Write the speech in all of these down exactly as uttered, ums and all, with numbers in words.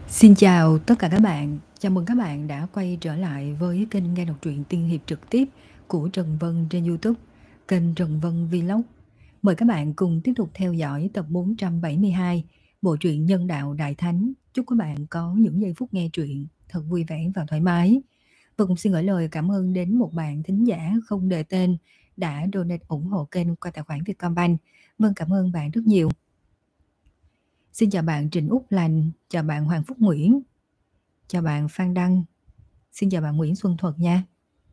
Xin chào tất cả các bạn, chào mừng các bạn đã quay trở lại với kênh nghe đọc truyện tiên hiệp trực tiếp của Trần Vân trên YouTube, kênh Trần Vân Vlog. Mời các bạn cùng tiếp tục theo dõi tập bốn trăm bảy mươi hai, bộ truyện Nhân Đạo Đại Thánh. Chúc các bạn có những giây phút nghe truyện thật vui vẻ và thoải mái. Và cũng xin gửi lời cảm ơn đến một bạn thính giả không đề tên đã donate ủng hộ kênh qua tài khoản Vietcombank. Vâng, cảm ơn bạn rất nhiều. Xin chào bạn Trịnh Úc Lành, chào bạn Hoàng Phúc Nguyễn, chào bạn Phan Đăng, xin chào bạn Nguyễn Xuân Thuật nha.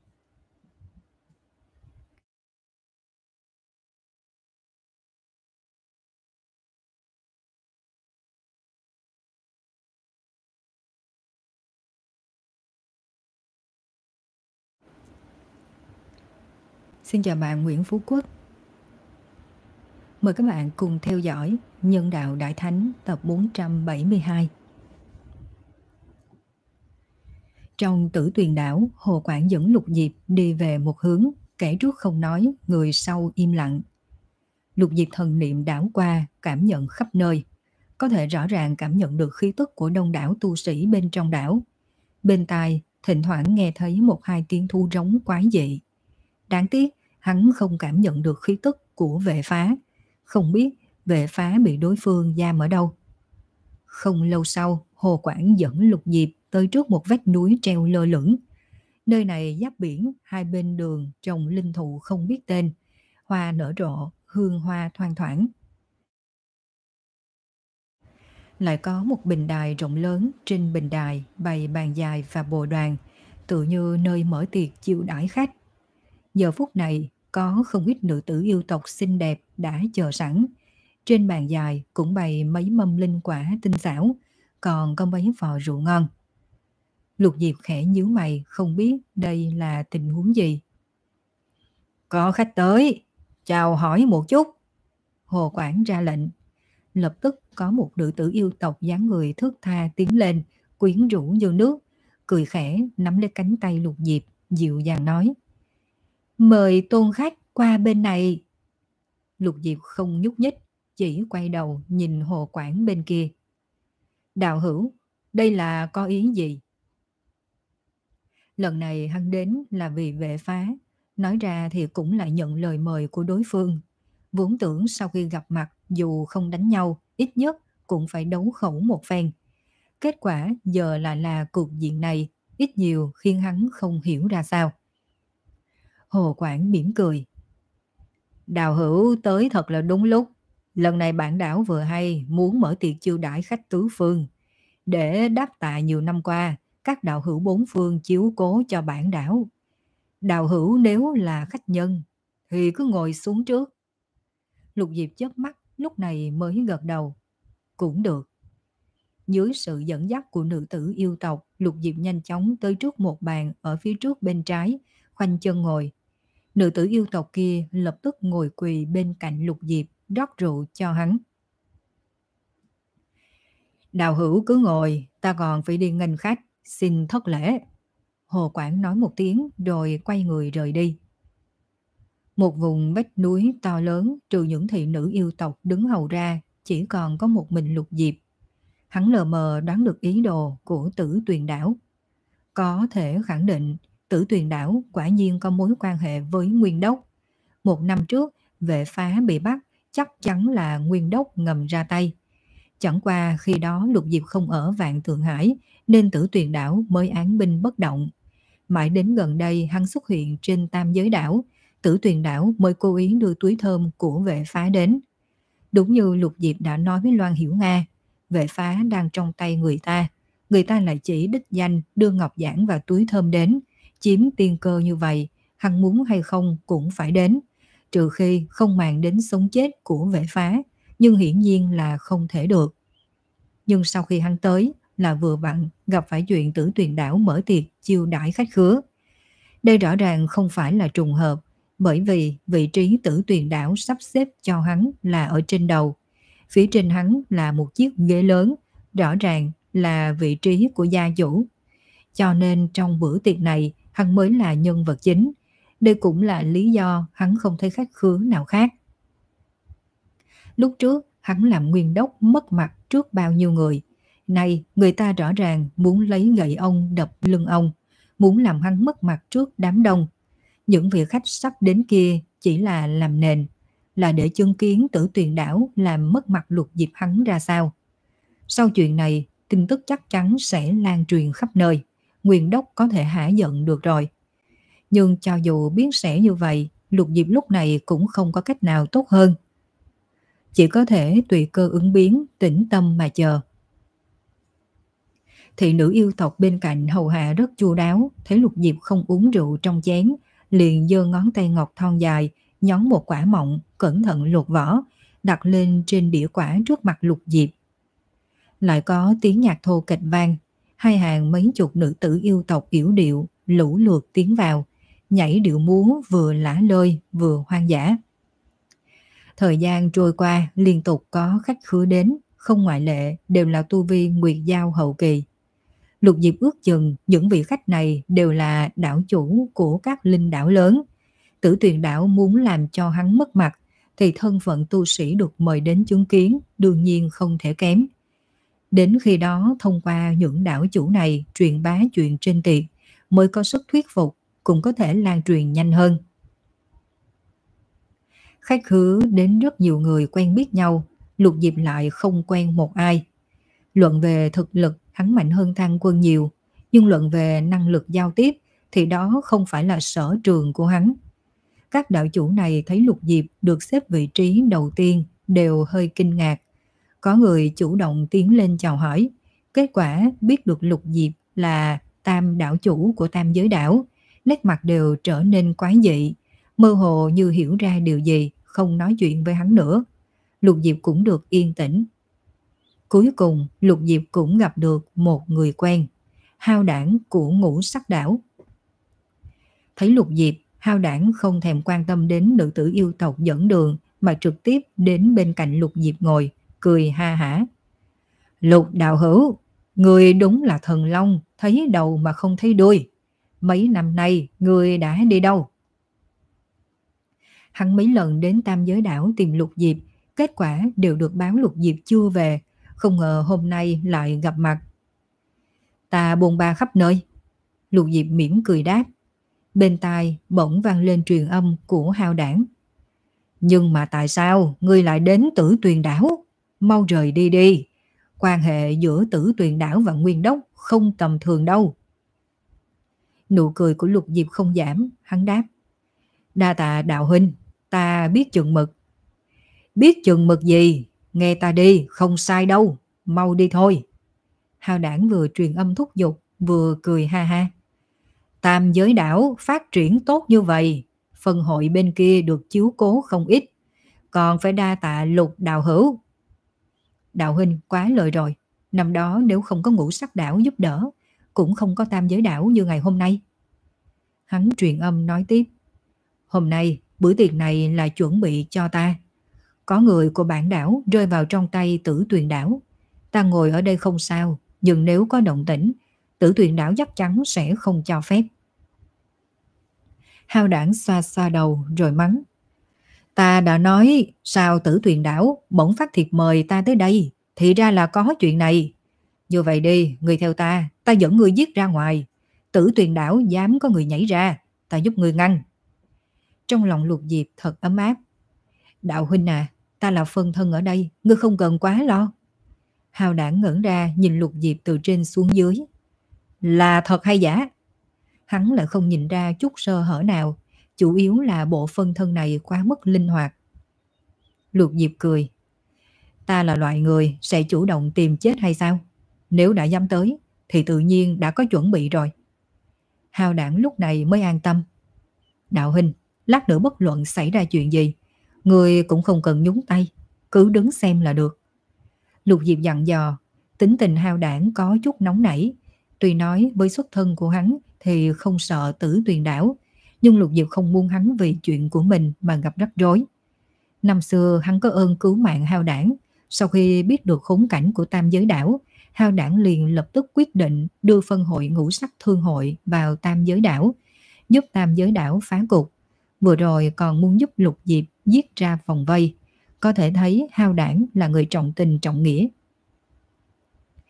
Xin chào bạn Nguyễn Phú Quốc. Mời các bạn cùng theo dõi Nhân Đạo Đại Thánh tập bốn trăm bảy mươi hai. Trong Tử Tuyền Đảo, Hồ Quảng dẫn Lục Diệp đi về một hướng, kẻ trước không nói, người sau im lặng. Lục Diệp thần niệm đảo qua, cảm nhận khắp nơi, có thể rõ ràng cảm nhận được khí tức của đông đảo tu sĩ bên trong đảo. Bên tai, thỉnh thoảng nghe thấy một hai tiếng thu rống quái dị. Đáng tiếc, hắn không cảm nhận được khí tức của vệ phá, không biết vệ phá bị đối phương giam ở đâu. Không lâu sau, Hồ Quảng dẫn Lục Diệp tới trước một vách núi treo lơ lửng. Nơi này giáp biển, hai bên đường trồng linh thụ không biết tên, hoa nở rộ, hương hoa thoang thoảng. Lại có một bình đài rộng lớn, trên bình đài bày bàn dài và bồ đoàn, tự như nơi mở tiệc chiêu đãi khách. Giờ phút này, có không ít nữ tử yêu tộc xinh đẹp đã chờ sẵn. Trên bàn dài cũng bày mấy mâm linh quả tinh xảo, còn có mấy vò rượu ngon. Lục Diệp khẽ nhíu mày, không biết đây là tình huống gì. Có khách tới, chào hỏi một chút. Hồ Quảng ra lệnh. Lập tức có một nữ tử yêu tộc dáng người thướt tha tiến lên, quyến rũ như nước, cười khẽ nắm lấy cánh tay Lục Diệp, dịu dàng nói: Mời tôn khách qua bên này. Lục Diệp không nhúc nhích, chỉ quay đầu nhìn Hồ Quảng bên kia. Đạo hữu, đây là có ý gì? Lần này hắn đến là vì vệ phá, nói ra thì cũng lại nhận lời mời của đối phương. Vốn tưởng sau khi gặp mặt dù không đánh nhau, ít nhất cũng phải đấu khẩu một phen. Kết quả giờ lại là cục diện này, ít nhiều khiến hắn không hiểu ra sao. Hồ Quảng mỉm cười. Đào hữu tới thật là đúng lúc. Lần này bản đảo vừa hay muốn mở tiệc chiêu đãi khách tứ phương. Để đáp tạ nhiều năm qua, các đạo hữu bốn phương chiếu cố cho bản đảo. Đạo hữu nếu là khách nhân, thì cứ ngồi xuống trước. Lục Diệp chớp mắt, lúc này mới gật đầu. Cũng được. Dưới sự dẫn dắt của nữ tử yêu tộc, Lục Diệp nhanh chóng tới trước một bàn ở phía trước bên trái, khoanh chân ngồi. Nữ tử yêu tộc kia lập tức ngồi quỳ bên cạnh Lục Diệp, rót rượu cho hắn. Đạo hữu cứ ngồi, ta còn phải đi nghênh khách, xin thất lễ. Hồ Quảng nói một tiếng rồi quay người rời đi. Một vùng vách núi to lớn, trừ những thị nữ yêu tộc đứng hầu ra, chỉ còn có một mình Lục Diệp. Hắn lờ mờ đoán được ý đồ của Tử Tuyền Đảo. Có thể khẳng định Tử Tuyền Đảo quả nhiên có mối quan hệ với Nguyên Đốc. Một năm trước, vệ phá bị bắt, chắc chắn là Nguyên Đốc ngầm ra tay. Chẳng qua khi đó Lục Diệp không ở Vạn Thượng Hải, nên Tử Tuyền Đảo mới án binh bất động. Mãi đến gần đây hắn xuất hiện trên Tam Giới Đảo, Tử Tuyền Đảo mới cố ý đưa túi thơm của vệ phá đến. Đúng như Lục Diệp đã nói với Loan Hiểu Nga, vệ phá đang trong tay người ta, người ta lại chỉ đích danh đưa ngọc giản và túi thơm đến, chiếm tiên cơ như vậy, hắn muốn hay không cũng phải đến, trừ khi không màng đến sống chết của vệ phá, nhưng hiển nhiên là không thể được. Nhưng sau khi hắn tới là vừa vặn gặp phải chuyện Tử Tuyền Đảo mở tiệc chiêu đãi khách khứa. Đây rõ ràng không phải là trùng hợp, bởi vì vị trí Tử Tuyền Đảo sắp xếp cho hắn là ở trên đầu. Phía trên hắn là một chiếc ghế lớn, rõ ràng là vị trí của gia chủ. Cho nên trong bữa tiệc này, hắn mới là nhân vật chính. Đây cũng là lý do hắn không thấy khách khứa nào khác. Lúc trước, hắn làm Nguyên Đốc mất mặt trước bao nhiêu người. Nay người ta rõ ràng muốn lấy gậy ông đập lưng ông, muốn làm hắn mất mặt trước đám đông. Những vị khách sắp đến kia chỉ là làm nền, là để chứng kiến Tử Tuyền Đảo làm mất mặt Lục Diệp hắn ra sao. Sau chuyện này, tin tức chắc chắn sẽ lan truyền khắp nơi, Nguyên Đốc có thể hả giận được rồi. Nhưng cho dù biết sẽ như vậy, Lục Diệp lúc này cũng không có cách nào tốt hơn. Chỉ có thể tùy cơ ứng biến, tĩnh tâm mà chờ. Thị nữ yêu tộc bên cạnh hầu hạ rất chu đáo, thấy Lục Diệp không uống rượu trong chén, liền giơ ngón tay ngọc thon dài, nhón một quả mọng, cẩn thận lột vỏ, đặt lên trên đĩa quả trước mặt Lục Diệp. Lại có tiếng nhạc thô kịch vang, hai hàng mấy chục nữ tử yêu tộc yểu điệu lũ lượt tiến vào, nhảy điệu múa vừa lả lơi vừa hoang dã. Thời gian trôi qua, liên tục có khách khứa đến, không ngoại lệ đều là tu vi Nguyệt Giao hậu kỳ. Lục Diệp ước chừng những vị khách này đều là đảo chủ của các linh đảo lớn. Tử Tuyền đảo muốn làm cho hắn mất mặt thì thân phận tu sĩ được mời đến chứng kiến đương nhiên không thể kém. Đến khi đó thông qua những đảo chủ này truyền bá chuyện trên tiệc mới có sức thuyết phục, cũng có thể lan truyền nhanh hơn. Khách khứa đến rất nhiều người quen biết nhau, Lục Diệp lại không quen một ai. Luận về thực lực hắn mạnh hơn Thang Quân nhiều, nhưng luận về năng lực giao tiếp thì đó không phải là sở trường của hắn. Các đạo chủ này thấy Lục Diệp được xếp vị trí đầu tiên đều hơi kinh ngạc. Có người chủ động tiến lên chào hỏi, kết quả biết được Lục Diệp là tam đảo chủ của tam giới đảo, nét mặt đều trở nên quái dị, mơ hồ như hiểu ra điều gì, không nói chuyện với hắn nữa. Lục Diệp cũng được yên tĩnh. Cuối cùng Lục Diệp cũng gặp được một người quen, Hao Đảng của Ngũ Sắc đảo. Thấy Lục Diệp, Hao Đảng không thèm quan tâm đến nữ tử yêu tộc dẫn đường mà trực tiếp đến bên cạnh Lục Diệp ngồi, cười ha hả. Lục đạo hữu, người đúng là thần long, thấy đầu mà không thấy đuôi. Mấy năm nay người đã đi đâu? Hắn mấy lần đến tam giới đảo tìm Lục Diệp, kết quả đều được báo Lục Diệp chưa về, không ngờ hôm nay lại gặp mặt. Ta bôn ba khắp nơi. Lục Diệp mỉm cười đáp. Bên tai bỗng vang lên truyền âm của Hao Đảng. Nhưng mà tại sao ngươi lại đến Tử Tuyền đảo? Mau rời đi đi. Quan hệ giữa Tử Tuyền đảo và Nguyên Đốc không tầm thường đâu. Nụ cười của Lục Diệp không giảm, hắn đáp. Đa tạ đạo huynh, ta biết chừng mực. Biết chừng mực gì? Nghe ta đi, không sai đâu. Mau đi thôi. Hao Đảng vừa truyền âm thúc giục, vừa cười ha ha. Tam giới đảo phát triển tốt như vậy, phân hội bên kia được chiếu cố không ít, còn phải đa tạ Lục đạo hữu. Đạo huynh quá lời rồi, năm đó nếu không có Ngũ Sắc đảo giúp đỡ, cũng không có tam giới đảo như ngày hôm nay. Hắn truyền âm nói tiếp. Hôm nay bữa tiệc này là chuẩn bị cho ta. Có người của bản đảo rơi vào trong tay Tử Tuyền đảo. Ta ngồi ở đây không sao, nhưng nếu có động tĩnh, Tử Tuyền đảo chắc chắn sẽ không cho phép. Hao Đảng xoa xoa đầu rồi mắng. Ta đã nói sao Tử Tuyền đảo bỗng phát thiệp mời ta tới đây, thì ra là có chuyện này. Như vậy đi, người theo ta, ta dẫn người giết ra ngoài. Tử Tuyền đảo dám có người nhảy ra, ta giúp người ngăn. Trong lòng Lục Diệp thật ấm áp. Đạo huynh à, ta là phân thân ở đây, ngươi không cần quá lo. Hao Đảng ngẩn ra nhìn Lục Diệp từ trên xuống dưới. Là thật hay giả? Hắn lại không nhìn ra chút sơ hở nào, chủ yếu là bộ phân thân này quá mức linh hoạt. Lục Diệp cười. Ta là loại người sẽ chủ động tìm chết hay sao? Nếu đã dám tới thì tự nhiên đã có chuẩn bị rồi. Hao Đảng lúc này mới an tâm. Đạo huynh, lát nữa bất luận xảy ra chuyện gì, người cũng không cần nhúng tay, cứ đứng xem là được. Lục Diệp dặn dò. Tính tình Hao Đảng có chút nóng nảy. Tuy nói với xuất thân của hắn thì không sợ Tử Tuyền đảo, nhưng Lục Diệp không muốn hắn vì chuyện của mình mà gặp rắc rối. Năm xưa hắn có ơn cứu mạng Hao Đảng. Sau khi biết được khốn cảnh của tam giới đảo, Hao Đảng liền lập tức quyết định đưa phân hội Ngũ Sắc thương hội vào tam giới đảo, giúp tam giới đảo phá cục. Vừa rồi còn muốn giúp Lục Diệp giết ra vòng vây. Có thể thấy Hao Đảng là người trọng tình trọng nghĩa.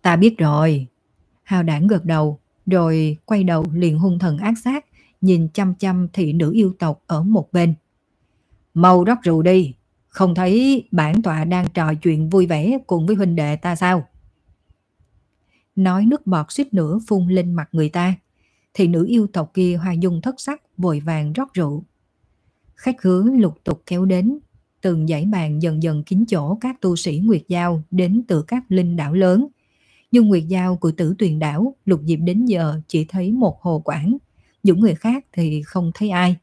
Ta biết rồi. Hào đảng gật đầu, rồi quay đầu liền hung thần ác sát, nhìn chăm chăm thị nữ yêu tộc ở một bên. Mau rót rượu đi, không thấy bản tọa đang trò chuyện vui vẻ cùng với huynh đệ ta sao? Nói nước bọt suýt nữa phun lên mặt người ta. Thị nữ yêu tộc kia hoa dung thất sắc, vội vàng rót rượu. Khách khứa lục tục kéo đến, từng dãy bàn dần dần kín chỗ các tu sĩ Nguyệt Giao đến từ các linh đảo lớn. Nhưng Nguyệt Giao của Tử Tuyền đảo, Lục Diệp đến giờ chỉ thấy một hồ quản, những người khác thì không thấy ai.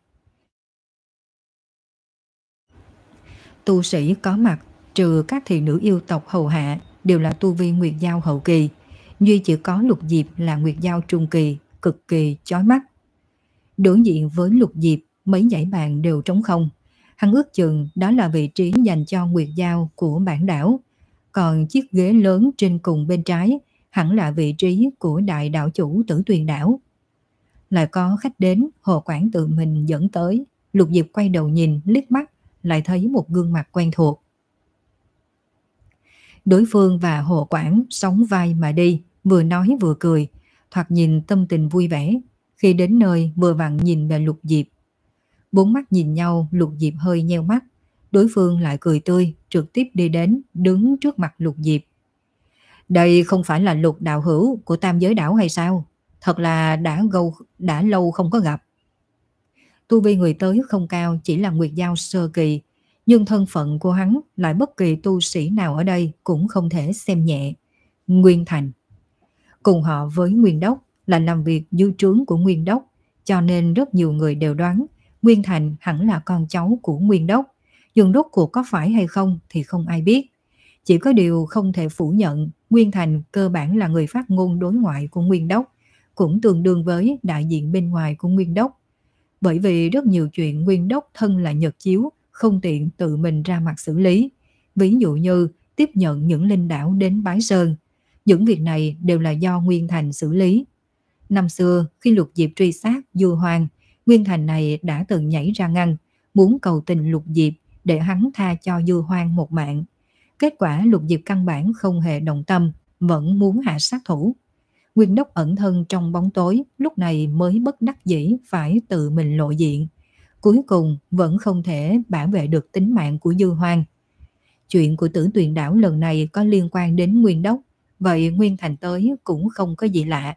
Tu sĩ có mặt, trừ các thị nữ yêu tộc hầu hạ, đều là tu vi Nguyệt Giao hậu kỳ, duy chỉ có Lục Diệp là Nguyệt Giao trung kỳ, cực kỳ chói mắt. Đối diện với Lục Diệp, mấy dãy bàn đều trống không. Hắn ước chừng đó là vị trí dành cho Nguyệt Giao của bản đảo, còn chiếc ghế lớn trên cùng bên trái hẳn là vị trí của đại đảo chủ Tử Tuyền đảo. Lại có khách đến, Hồ Quản tự mình dẫn tới. Lục Diệp quay đầu nhìn, liếc mắt, lại thấy một gương mặt quen thuộc. Đối phương và Hồ Quản sóng vai mà đi, vừa nói vừa cười, thoạt nhìn tâm tình vui vẻ. Khi đến nơi vừa vặn nhìn về Lục Diệp. Bốn mắt nhìn nhau, Lục Diệp hơi nheo mắt. Đối phương lại cười tươi, trực tiếp đi đến, đứng trước mặt Lục Diệp. Đây không phải là Lục đạo hữu của Tam Giới đảo hay sao? Thật là đã, gâu, đã lâu không có gặp. Tu vi người tới không cao, chỉ là Nguyệt Giao sơ kỳ, nhưng thân phận của hắn lại bất kỳ tu sĩ nào ở đây cũng không thể xem nhẹ. Nguyên Thành. Cùng họ với Nguyên Đốc là làm việc dưới trướng của Nguyên Đốc, cho nên rất nhiều người đều đoán Nguyên Thành hẳn là con cháu của Nguyên Đốc, nhưng rốt cuộc có phải hay không thì không ai biết. Chỉ có điều không thể phủ nhận, Nguyên Thành cơ bản là người phát ngôn đối ngoại của Nguyên Đốc, cũng tương đương với đại diện bên ngoài của Nguyên Đốc. Bởi vì rất nhiều chuyện Nguyên Đốc thân là nhật chiếu, không tiện tự mình ra mặt xử lý. Ví dụ như tiếp nhận những linh đảo đến Bái Sơn. Những việc này đều là do Nguyên Thành xử lý. Năm xưa, khi Lục Diệp truy sát Du Hoang, Nguyên Thành này đã từng nhảy ra ngăn, muốn cầu tình Lục Diệp để hắn tha cho Du Hoang một mạng. Kết quả Lục Diệp căn bản không hề động tâm, vẫn muốn hạ sát thủ. Nguyên Đốc ẩn thân trong bóng tối, lúc này mới bất đắc dĩ phải tự mình lộ diện. Cuối cùng vẫn không thể bảo vệ được tính mạng của Du Hoang. Chuyện của Tử Tuyền đảo lần này có liên quan đến Nguyên Đốc, vậy Nguyên Thành tới cũng không có gì lạ.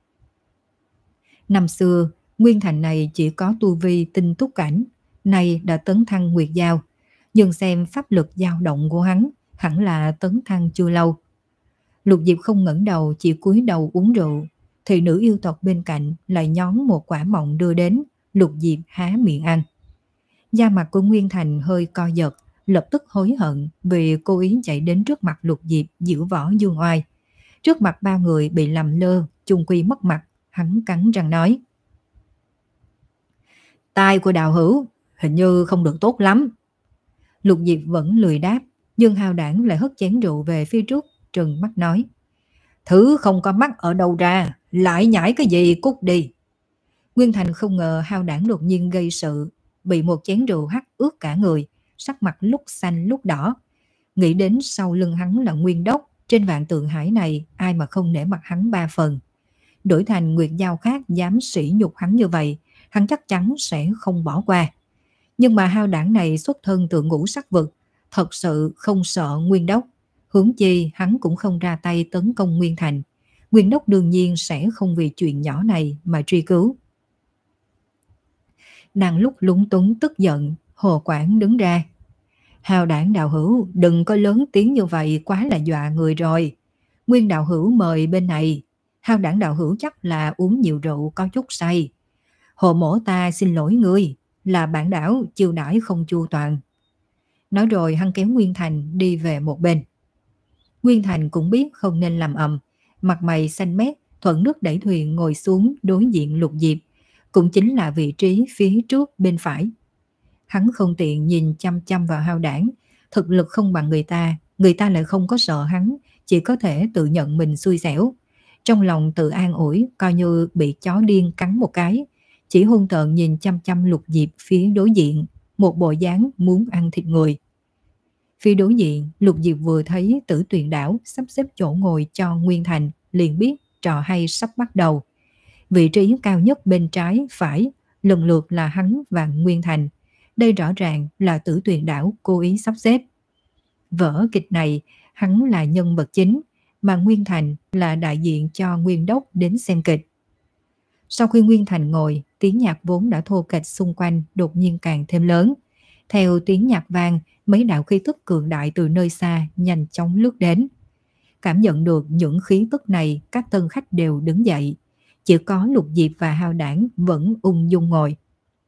Năm xưa, Nguyên Thành này chỉ có tu vi tinh túc cảnh, nay đã tấn thăng Nguyệt Giao, nhưng xem pháp lực dao động của hắn, hẳn là tấn thăng chưa lâu. Lục Diệp không ngẩng đầu, chỉ cúi đầu uống rượu. Thị nữ yêu tộc bên cạnh lại nhón một quả mọng đưa đến, Lục Diệp há miệng ăn. Da mặt của Nguyên Thành hơi co giật, lập tức hối hận vì cố ý chạy đến trước mặt Lục Diệp giễu võ dương oai. Trước mặt bao người bị làm lơ, chung quy mất mặt, hắn cắn răng nói. Tai của đạo hữu hình như không được tốt lắm. Lục Diệp vẫn lười đáp, nhưng hào đảng lại hất chén rượu về phía trước, trừng mắt nói. Thứ không có mắt ở đâu ra, lại nhảy cái gì cút đi. Nguyên Thành không ngờ hào đảng đột nhiên gây sự, bị một chén rượu hắt ướt cả người, sắc mặt lúc xanh lúc đỏ. Nghĩ đến sau lưng hắn là Nguyên Đốc, trên vạn tượng hải này ai mà không nể mặt hắn ba phần. Đổi thành Nguyệt Giao khác dám sỉ nhục hắn như vậy, hắn chắc chắn sẽ không bỏ qua. Nhưng mà hao đảng này xuất thân từ ngũ sắc vực, thật sự không sợ Nguyên Đốc. Huống chi hắn cũng không ra tay tấn công Nguyên Thành. Nguyên Đốc đương nhiên sẽ không vì chuyện nhỏ này mà truy cứu. Đang lúc lúng túng tức giận, Hồ Quảng đứng ra. Hào đảng đạo hữu, đừng có lớn tiếng như vậy, quá là dọa người rồi. Nguyên đạo hữu mời bên này. Hào đảng đạo hữu chắc là uống nhiều rượu có chút say. Hồ mổ ta xin lỗi ngươi, là bản đảo chiêu đãi không chu toàn. Nói rồi hắn kéo Nguyên Thành đi về một bên. Nguyên Thành cũng biết không nên làm ầm, mặt mày xanh mét, thuận nước đẩy thuyền ngồi xuống đối diện Lục Diệp, cũng chính là vị trí phía trước bên phải. Hắn không tiện nhìn chăm chăm vào hao đảng, thực lực không bằng người ta, người ta lại không có sợ hắn, chỉ có thể tự nhận mình xui xẻo. Trong lòng tự an ủi, coi như bị chó điên cắn một cái, chỉ hung tợn nhìn chăm chăm Lục Diệp phía đối diện, một bộ dáng muốn ăn thịt người. Phía đối diện, Lục Diệp vừa thấy Tử Tuyền Đảo sắp xếp chỗ ngồi cho Nguyên Thành, liền biết trò hay sắp bắt đầu. Vị trí cao nhất bên trái, phải, lần lượt là hắn và Nguyên Thành. Đây rõ ràng là Tử Tuyền Đảo cố ý sắp xếp. Vở kịch này, hắn là nhân vật chính, mà Nguyên Thành là đại diện cho Nguyên Đốc đến xem kịch. Sau khi Nguyên Thành ngồi, tiếng nhạc vốn đã thô kệch xung quanh đột nhiên càng thêm lớn. Theo tiếng nhạc vang, mấy đạo khí tức cường đại từ nơi xa nhanh chóng lướt đến. Cảm nhận được những khí tức này, các tân khách đều đứng dậy. Chỉ có Lục Diệp và Hao Đảng vẫn ung dung ngồi.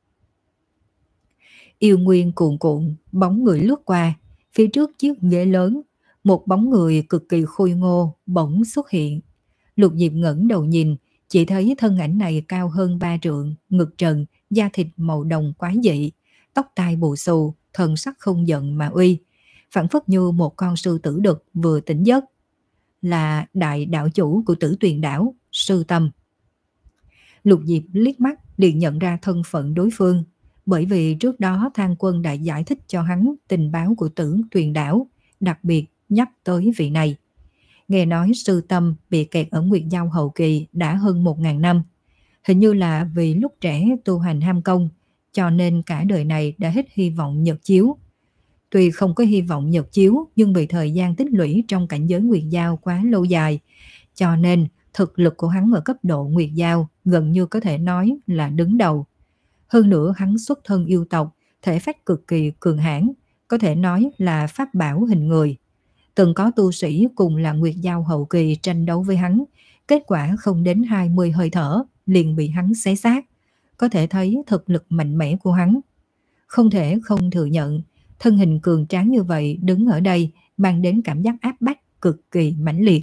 Yêu nguyên cuồn cuộn, bóng người lướt qua. Phía trước chiếc ghế lớn, một bóng người cực kỳ khôi ngô bỗng xuất hiện. Lục Diệp ngẩng đầu nhìn, chỉ thấy thân ảnh này cao hơn ba trượng, ngực trần, da thịt màu đồng quái dị, tóc tai bù xù, thần sắc không giận mà uy, phảng phất như một con sư tử đực vừa tỉnh giấc. Là đại đạo chủ của Tử Tuyền Đảo, Sư Tâm. Lục Diệp liếc mắt liền nhận ra thân phận đối phương, bởi vì trước đó Thang Quân đã giải thích cho hắn tình báo của Tử Tuyền Đảo, đặc biệt nhắc tới vị này. Nghe nói Sư Tâm bị kẹt ở Nguyệt Giao hậu kỳ đã hơn một ngàn năm. Hình như là vì lúc trẻ tu hành ham công, cho nên cả đời này đã hết hy vọng nhật chiếu. Tuy không có hy vọng nhật chiếu, nhưng vì thời gian tích lũy trong cảnh giới Nguyệt Giao quá lâu dài, cho nên thực lực của hắn ở cấp độ Nguyệt Giao gần như có thể nói là đứng đầu. Hơn nữa hắn xuất thân yêu tộc, thể phách cực kỳ cường hãn, có thể nói là pháp bảo hình người. Từng có tu sĩ cùng là Nguyệt Giao hậu kỳ tranh đấu với hắn, kết quả không đến hai mươi hơi thở liền bị hắn xé xác. Có thể thấy thực lực mạnh mẽ của hắn. Không thể không thừa nhận, thân hình cường tráng như vậy đứng ở đây mang đến cảm giác áp bách cực kỳ mãnh liệt.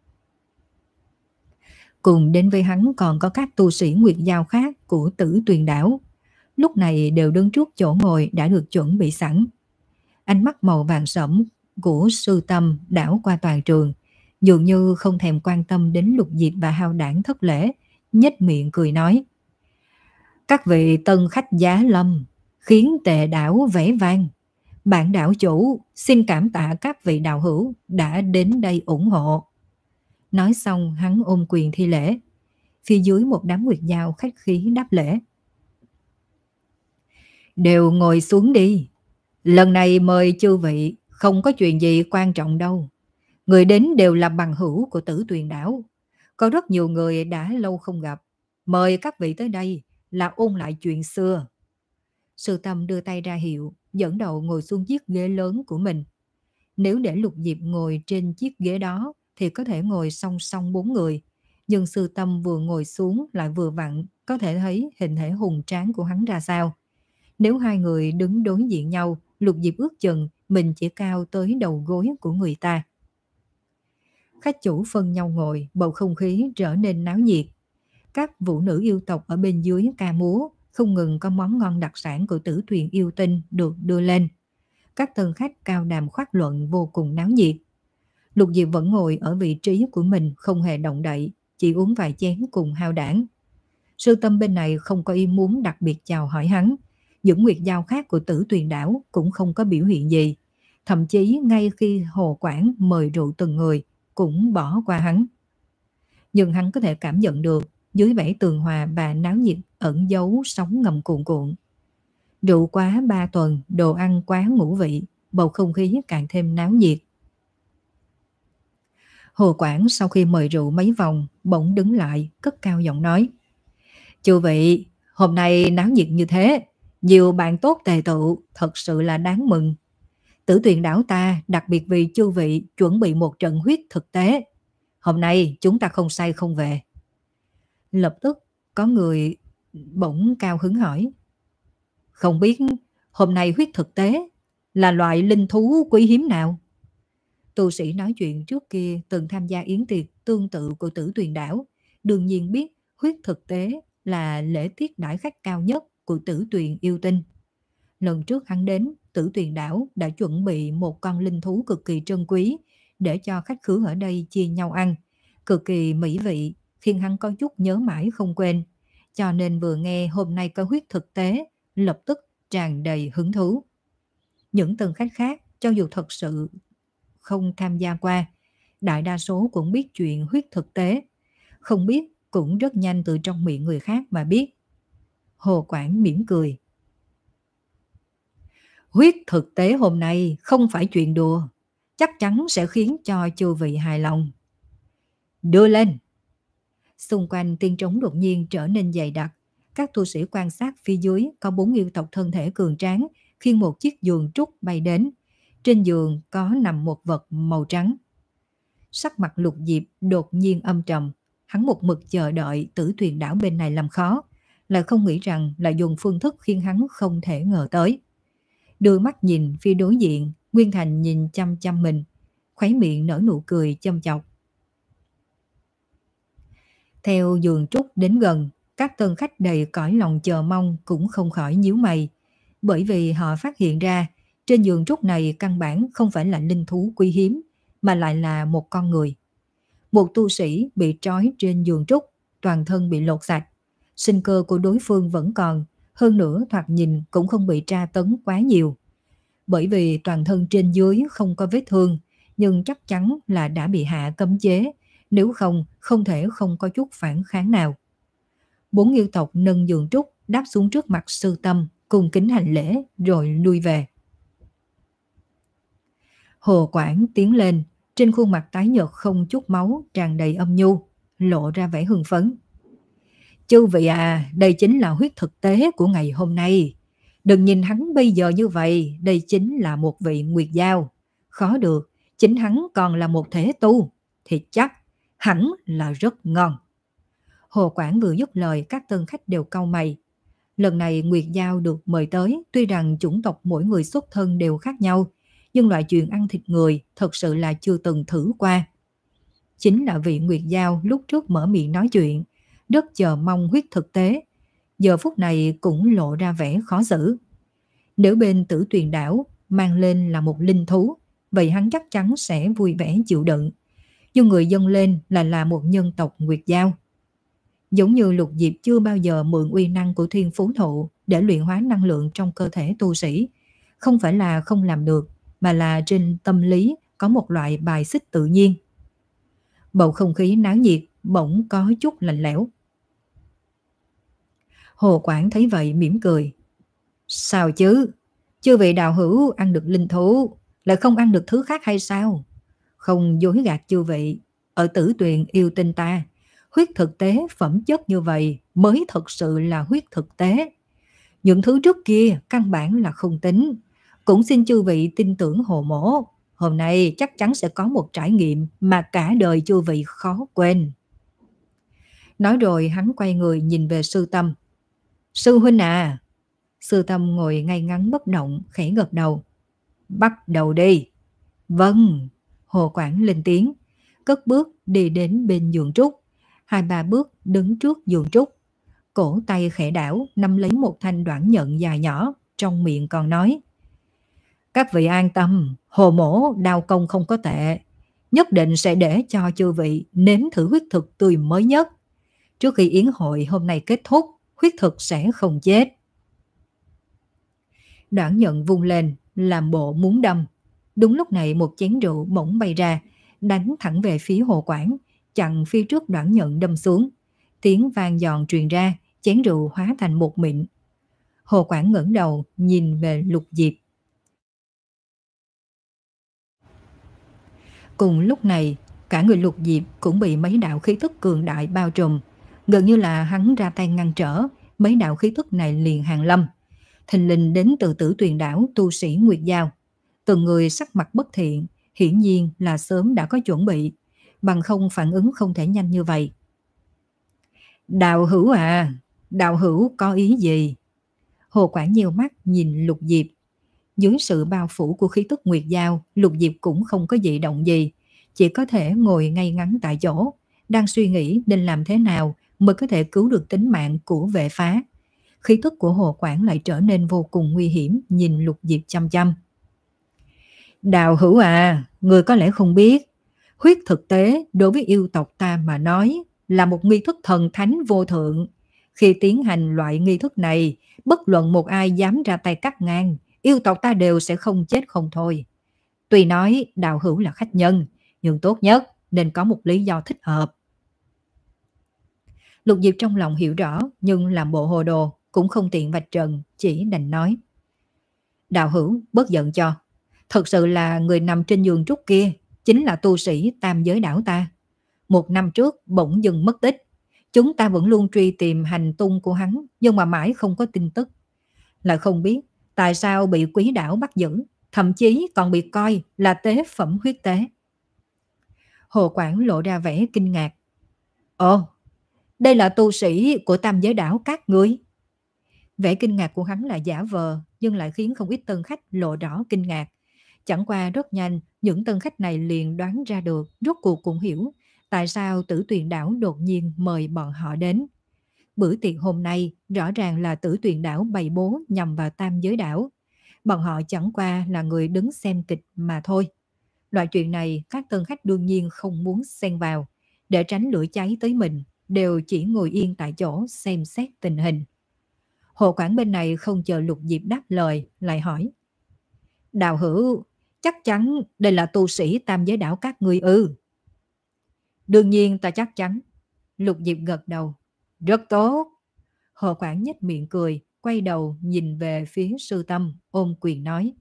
Cùng đến với hắn còn có các tu sĩ Nguyệt Giao khác của Tử Tuyền Đảo. Lúc này đều đứng trước chỗ ngồi đã được chuẩn bị sẵn. Ánh mắt màu vàng sẫm của Sư Tâm đảo qua toàn trường, dường như không thèm quan tâm đến Lục Diệp và Hao Đảng thất lễ, nhếch miệng cười nói: các vị tân khách giá lâm, khiến tề đảo vẻ vang. Bản đảo chủ xin cảm tạ các vị đạo hữu đã đến đây ủng hộ. Nói xong hắn ôm quyền thi lễ. Phía dưới một đám Nguyệt Giao khách khí đáp lễ. Đều ngồi xuống đi. Lần này mời chư vị, không có chuyện gì quan trọng đâu. Người đến đều là bằng hữu của Tử Tuyền Đảo. Có rất nhiều người đã lâu không gặp. Mời các vị tới đây là ôn lại chuyện xưa. Sư Tâm đưa tay ra hiệu, dẫn đầu ngồi xuống chiếc ghế lớn của mình. Nếu để Lục Diệp ngồi trên chiếc ghế đó thì có thể ngồi song song bốn người. Nhưng Sư Tâm vừa ngồi xuống lại vừa vặn, có thể thấy hình thể hùng tráng của hắn ra sao. Nếu hai người đứng đối diện nhau, Lục Diệp ước chừng mình chỉ cao tới đầu gối của người ta. Khách chủ phân nhau ngồi, bầu không khí trở nên náo nhiệt. Các vũ nữ yêu tộc ở bên dưới ca múa, không ngừng có món ngon đặc sản của Tử Tuyền yêu tinh được đưa lên. Các tân khách cao đàm khoác luận vô cùng náo nhiệt. Lục Diệp vẫn ngồi ở vị trí của mình không hề động đậy, chỉ uống vài chén cùng Hao Đảng. Sư Tâm bên này không có ý muốn đặc biệt chào hỏi hắn. Những Nguyệt Giao khác của Tử Tuyền Đảo cũng không có biểu hiện gì. Thậm chí ngay khi Hồ Quảng mời rượu từng người cũng bỏ qua hắn. Nhưng hắn có thể cảm nhận được dưới vẻ tường hòa và náo nhiệt ẩn giấu sóng ngầm cuồn cuộn. Rượu quá ba tuần, đồ ăn quá ngũ vị, bầu không khí càng thêm náo nhiệt. Hồ Quảng sau khi mời rượu mấy vòng, bỗng đứng lại, cất cao giọng nói: chư vị, hôm nay náo nhiệt như thế, nhiều bạn tốt tề tụ, thật sự là đáng mừng. Tử Tuyền Đảo ta đặc biệt vì chư vị chuẩn bị một trận huyết thực tế. Hôm nay chúng ta không say không về. Lập tức có người bỗng cao hứng hỏi: không biết hôm nay huyết thực tế là loại linh thú quý hiếm nào? Tu sĩ nói chuyện trước kia từng tham gia yến tiệc tương tự của Tử Tuyền Đảo, đương nhiên biết huyết thực tế là lễ tiết đãi khách cao nhất của Tử Tuyền yêu tinh. Lần trước hắn đến, Tử Tuyền Đảo đã chuẩn bị một con linh thú cực kỳ trân quý để cho khách khứa ở đây chia nhau ăn, cực kỳ mỹ vị, khiến hắn có chút nhớ mãi không quên. Cho nên vừa nghe hôm nay có huyết thực tế, lập tức tràn đầy hứng thú. Những tân khách khác cho dù thật sự không tham gia qua, đại đa số cũng biết chuyện huyết thực tế. Không biết cũng rất nhanh từ trong miệng người khác mà biết. Hồ Quảng mỉm cười. Huyết thực tế hôm nay không phải chuyện đùa, chắc chắn sẽ khiến cho chư vị hài lòng. Đưa lên. Xung quanh tiên trống đột nhiên trở nên dày đặc. Các tu sĩ quan sát phía dưới có bốn yêu tộc thân thể cường tráng khiêng một chiếc giường trúc bay đến. Trên giường có nằm một vật màu trắng. Sắc mặt Lục Diệp đột nhiên âm trầm. Hắn một mực chờ đợi Tử Tuyền đảo bên này làm khó, lại không nghĩ rằng là dùng phương thức khiến hắn không thể ngờ tới. Đưa mắt nhìn phía đối diện, Nguyên Thành nhìn chăm chăm mình, khóe miệng nở nụ cười châm chọc. Theo giường trúc đến gần, các tân khách đầy cõi lòng chờ mong cũng không khỏi nhíu mày, bởi vì họ phát hiện ra trên giường trúc này căn bản không phải là linh thú quý hiếm, mà lại là một con người. Một tu sĩ bị trói trên giường trúc, toàn thân bị lột sạch, sinh cơ của đối phương vẫn còn, hơn nữa thoạt nhìn cũng không bị tra tấn quá nhiều. Bởi vì toàn thân trên dưới không có vết thương, nhưng chắc chắn là đã bị hạ cấm chế, nếu không, không thể không có chút phản kháng nào. Bốn yêu tộc nâng giường trúc đáp xuống trước mặt sư tâm, cung kính hành lễ rồi lui về. Hồ Quảng tiến lên, trên khuôn mặt tái nhợt không chút máu, tràn đầy âm nhu, lộ ra vẻ hưng phấn. Chư vị à, đây chính là huyết thực tế của ngày hôm nay. Đừng nhìn hắn bây giờ như vậy, đây chính là một vị nguyệt giao. Khó được, chính hắn còn là một thể tu, thì chắc hẳn là rất ngon. Hồ Quảng vừa dứt lời, các tân khách đều cau mày. Lần này nguyệt giao được mời tới, tuy rằng chủng tộc mỗi người xuất thân đều khác nhau, nhưng loại chuyện ăn thịt người thật sự là chưa từng thử qua. Chính là vị nguyệt giao lúc trước mở miệng nói chuyện, rất chờ mong huyết thực tế, giờ phút này cũng lộ ra vẻ khó xử. Nếu bên Tử Tuyền đảo mang lên là một linh thú, vậy hắn chắc chắn sẽ vui vẻ chịu đựng. Nhưng người dâng lên là là một nhân tộc nguyệt giao. Giống như Lục Diệp chưa bao giờ mượn uy năng của thiên phú thụ để luyện hóa năng lượng trong cơ thể tu sĩ. Không phải là không làm được, mà là trên tâm lý có một loại bài xích tự nhiên. Bầu không khí náo nhiệt bỗng có chút lạnh lẽo. Hồ Quảng thấy vậy mỉm cười. Sao chứ? Chư vị đạo hữu ăn được linh thú, lại không ăn được thứ khác hay sao? Không dối gạt chư vị, ở Tử Tuyền yêu tinh ta, huyết thực tế phẩm chất như vậy mới thật sự là huyết thực tế. Những thứ trước kia căn bản là không tính. Cũng xin chư vị tin tưởng Hồ mỗ, hôm nay chắc chắn sẽ có một trải nghiệm mà cả đời chư vị khó quên. Nói rồi hắn quay người nhìn về sư tâm. Sư huynh à. Sư tâm ngồi ngay ngắn bất động, khẽ gật đầu. Bắt đầu đi. Vâng. Hồ Quảng lên tiếng, cất bước đi đến bên giường trúc. Hai ba bước đứng trước giường trúc, cổ tay khẽ đảo nắm lấy một thanh đoạn nhận dài nhỏ, trong miệng còn nói. Các vị an tâm, Hồ mỗ đao công không có tệ, nhất định sẽ để cho chư vị nếm thử huyết thực tươi mới nhất. Trước khi yến hội hôm nay kết thúc, huyết thực sẽ không chết. Đoạn nhận vung lên, làm bộ muốn đâm. Đúng lúc này một chén rượu bỗng bay ra, đánh thẳng về phía Hồ Quảng, chặn phía trước đoạn nhận đâm xuống. Tiếng vang giòn truyền ra, chén rượu hóa thành một mịn. Hồ Quảng ngẩng đầu nhìn về Lục Diệp. Cùng lúc này, cả người Lục Diệp cũng bị mấy đạo khí tức cường đại bao trùm. Gần như là hắn ra tay ngăn trở, mấy đạo khí tức này liền hàng lâm. Thình lình đến từ Tử Tuyền đảo tu sĩ Nguyệt Giao. Từng người sắc mặt bất thiện, hiển nhiên là sớm đã có chuẩn bị, bằng không phản ứng không thể nhanh như vậy. Đạo hữu à, đạo hữu có ý gì? Hồ Quảng nhiều mắt nhìn Lục Diệp. Dưới sự bao phủ của khí tức Nguyệt Giao, Lục Diệp cũng không có dị động gì, chỉ có thể ngồi ngay ngắn tại chỗ, đang suy nghĩ nên làm thế nào mới có thể cứu được tính mạng của vệ phá. Khí tức của Hồ Quảng lại trở nên vô cùng nguy hiểm, nhìn Lục Diệp chăm chăm. Đạo hữu à, người có lẽ không biết, huyết thực tế đối với yêu tộc ta mà nói là một nghi thức thần thánh vô thượng. Khi tiến hành loại nghi thức này, bất luận một ai dám ra tay cắt ngang, yêu tộc ta đều sẽ không chết không thôi. Tuy nói đạo hữu là khách nhân, nhưng tốt nhất nên có một lý do thích hợp. Lục Diệp trong lòng hiểu rõ, nhưng làm bộ hồ đồ, cũng không tiện vạch trần, chỉ đành nói. Đạo hữu bớt giận cho. Thật sự là người nằm trên giường trúc kia, chính là tu sĩ tam giới đảo ta. Một năm trước bỗng dừng mất tích. Chúng ta vẫn luôn truy tìm hành tung của hắn, nhưng mà mãi không có tin tức. Lại không biết tại sao bị quý đảo bắt giữ, thậm chí còn bị coi là tế phẩm huyết tế. Hồ Quảng lộ ra vẻ kinh ngạc. Ồ, đây là tu sĩ của tam giới đảo các ngươi. Vẻ kinh ngạc của hắn là giả vờ, nhưng lại khiến không ít tân khách lộ rõ kinh ngạc. Chẳng qua rất nhanh, những tân khách này liền đoán ra được, rốt cuộc cũng hiểu tại sao Tử Tuyền đảo đột nhiên mời bọn họ đến. Bữa tiệc hôm nay rõ ràng là Tử Tuyền đảo bày bố nhằm vào tam giới đảo. Bọn họ chẳng qua là người đứng xem kịch mà thôi. Loại chuyện này các tân khách đương nhiên không muốn xen vào. Để tránh lửa cháy tới mình, đều chỉ ngồi yên tại chỗ xem xét tình hình. Hồ Quảng bên này không chờ Lục Diệp đáp lời, lại hỏi. Đào hữu, chắc chắn đây là tu sĩ tam giới đảo các ngươi ư? Đương nhiên ta chắc chắn. Lục Diệp gật đầu. Rất tốt. Hồ Quảng nhếch miệng cười, quay đầu nhìn về phía Sư Tâm, ôm quyền nói.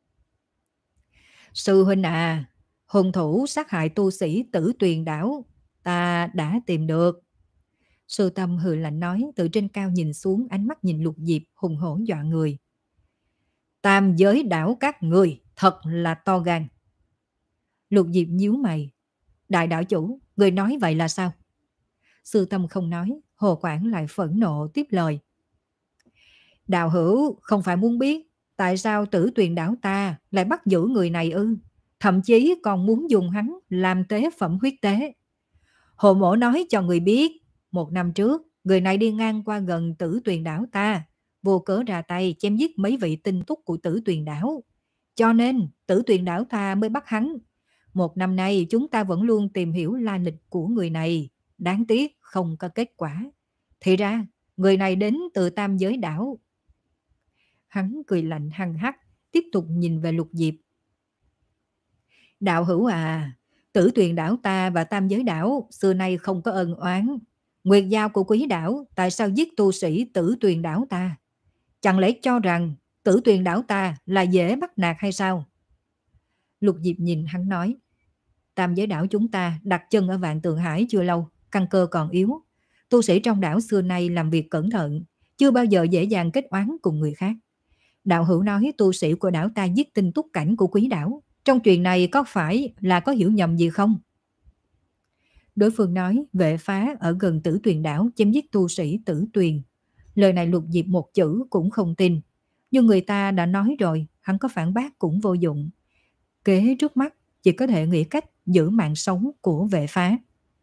Sư huynh à, hung thủ sát hại tu sĩ Tử Tuyền đảo, ta đã tìm được. Sư Tâm hừ lạnh nói, từ trên cao nhìn xuống, ánh mắt nhìn Lục Diệp hùng hổ dọa người. Tam giới đảo các người thật là to gan. Lục Diệp nhíu mày. Đại đảo chủ, người nói vậy là sao? Sư Tâm không nói, Hồ Quảng lại phẫn nộ tiếp lời. Đạo hữu không phải muốn biết tại sao Tử Tuyền đảo ta lại bắt giữ người này ư? Thậm chí còn muốn dùng hắn làm tế phẩm huyết tế. Hồ mổ nói cho người biết, một năm trước, người này đi ngang qua gần Tử Tuyền đảo ta, vô cớ ra tay chém giết mấy vị tinh túc của Tử Tuyền đảo. Cho nên Tử Tuyền đảo ta mới bắt hắn. Một năm nay chúng ta vẫn luôn tìm hiểu lai lịch của người này, đáng tiếc không có kết quả. Thì ra người này đến từ tam giới đảo. Hắn cười lạnh hăng hắc, tiếp tục nhìn về Lục Diệp. Đạo hữu à, Tử Tuyền đảo ta và tam giới đảo xưa nay không có ân oán. Nguyệt giao của quý đảo tại sao giết tu sĩ Tử Tuyền đảo ta? Chẳng lẽ cho rằng Tử Tuyền đảo ta là dễ bắt nạt hay sao? Lục Diệp nhìn hắn nói. Tam giới đảo chúng ta đặt chân ở Vạn Tường Hải chưa lâu, căn cơ còn yếu. Tu sĩ trong đảo xưa nay làm việc cẩn thận, chưa bao giờ dễ dàng kết oán cùng người khác. Đạo hữu nói tu sĩ của đảo ta giết tinh túc cảnh của quý đảo. Trong chuyện này có phải là có hiểu nhầm gì không? Đối phương nói vệ phá ở gần Tử Tuyền đảo chém giết tu sĩ Tử Tuyền. Lời này Lục Diệp một chữ cũng không tin. Nhưng người ta đã nói rồi, hắn có phản bác cũng vô dụng. Kế trước mắt chỉ có thể nghĩ cách giữ mạng sống của vệ phá.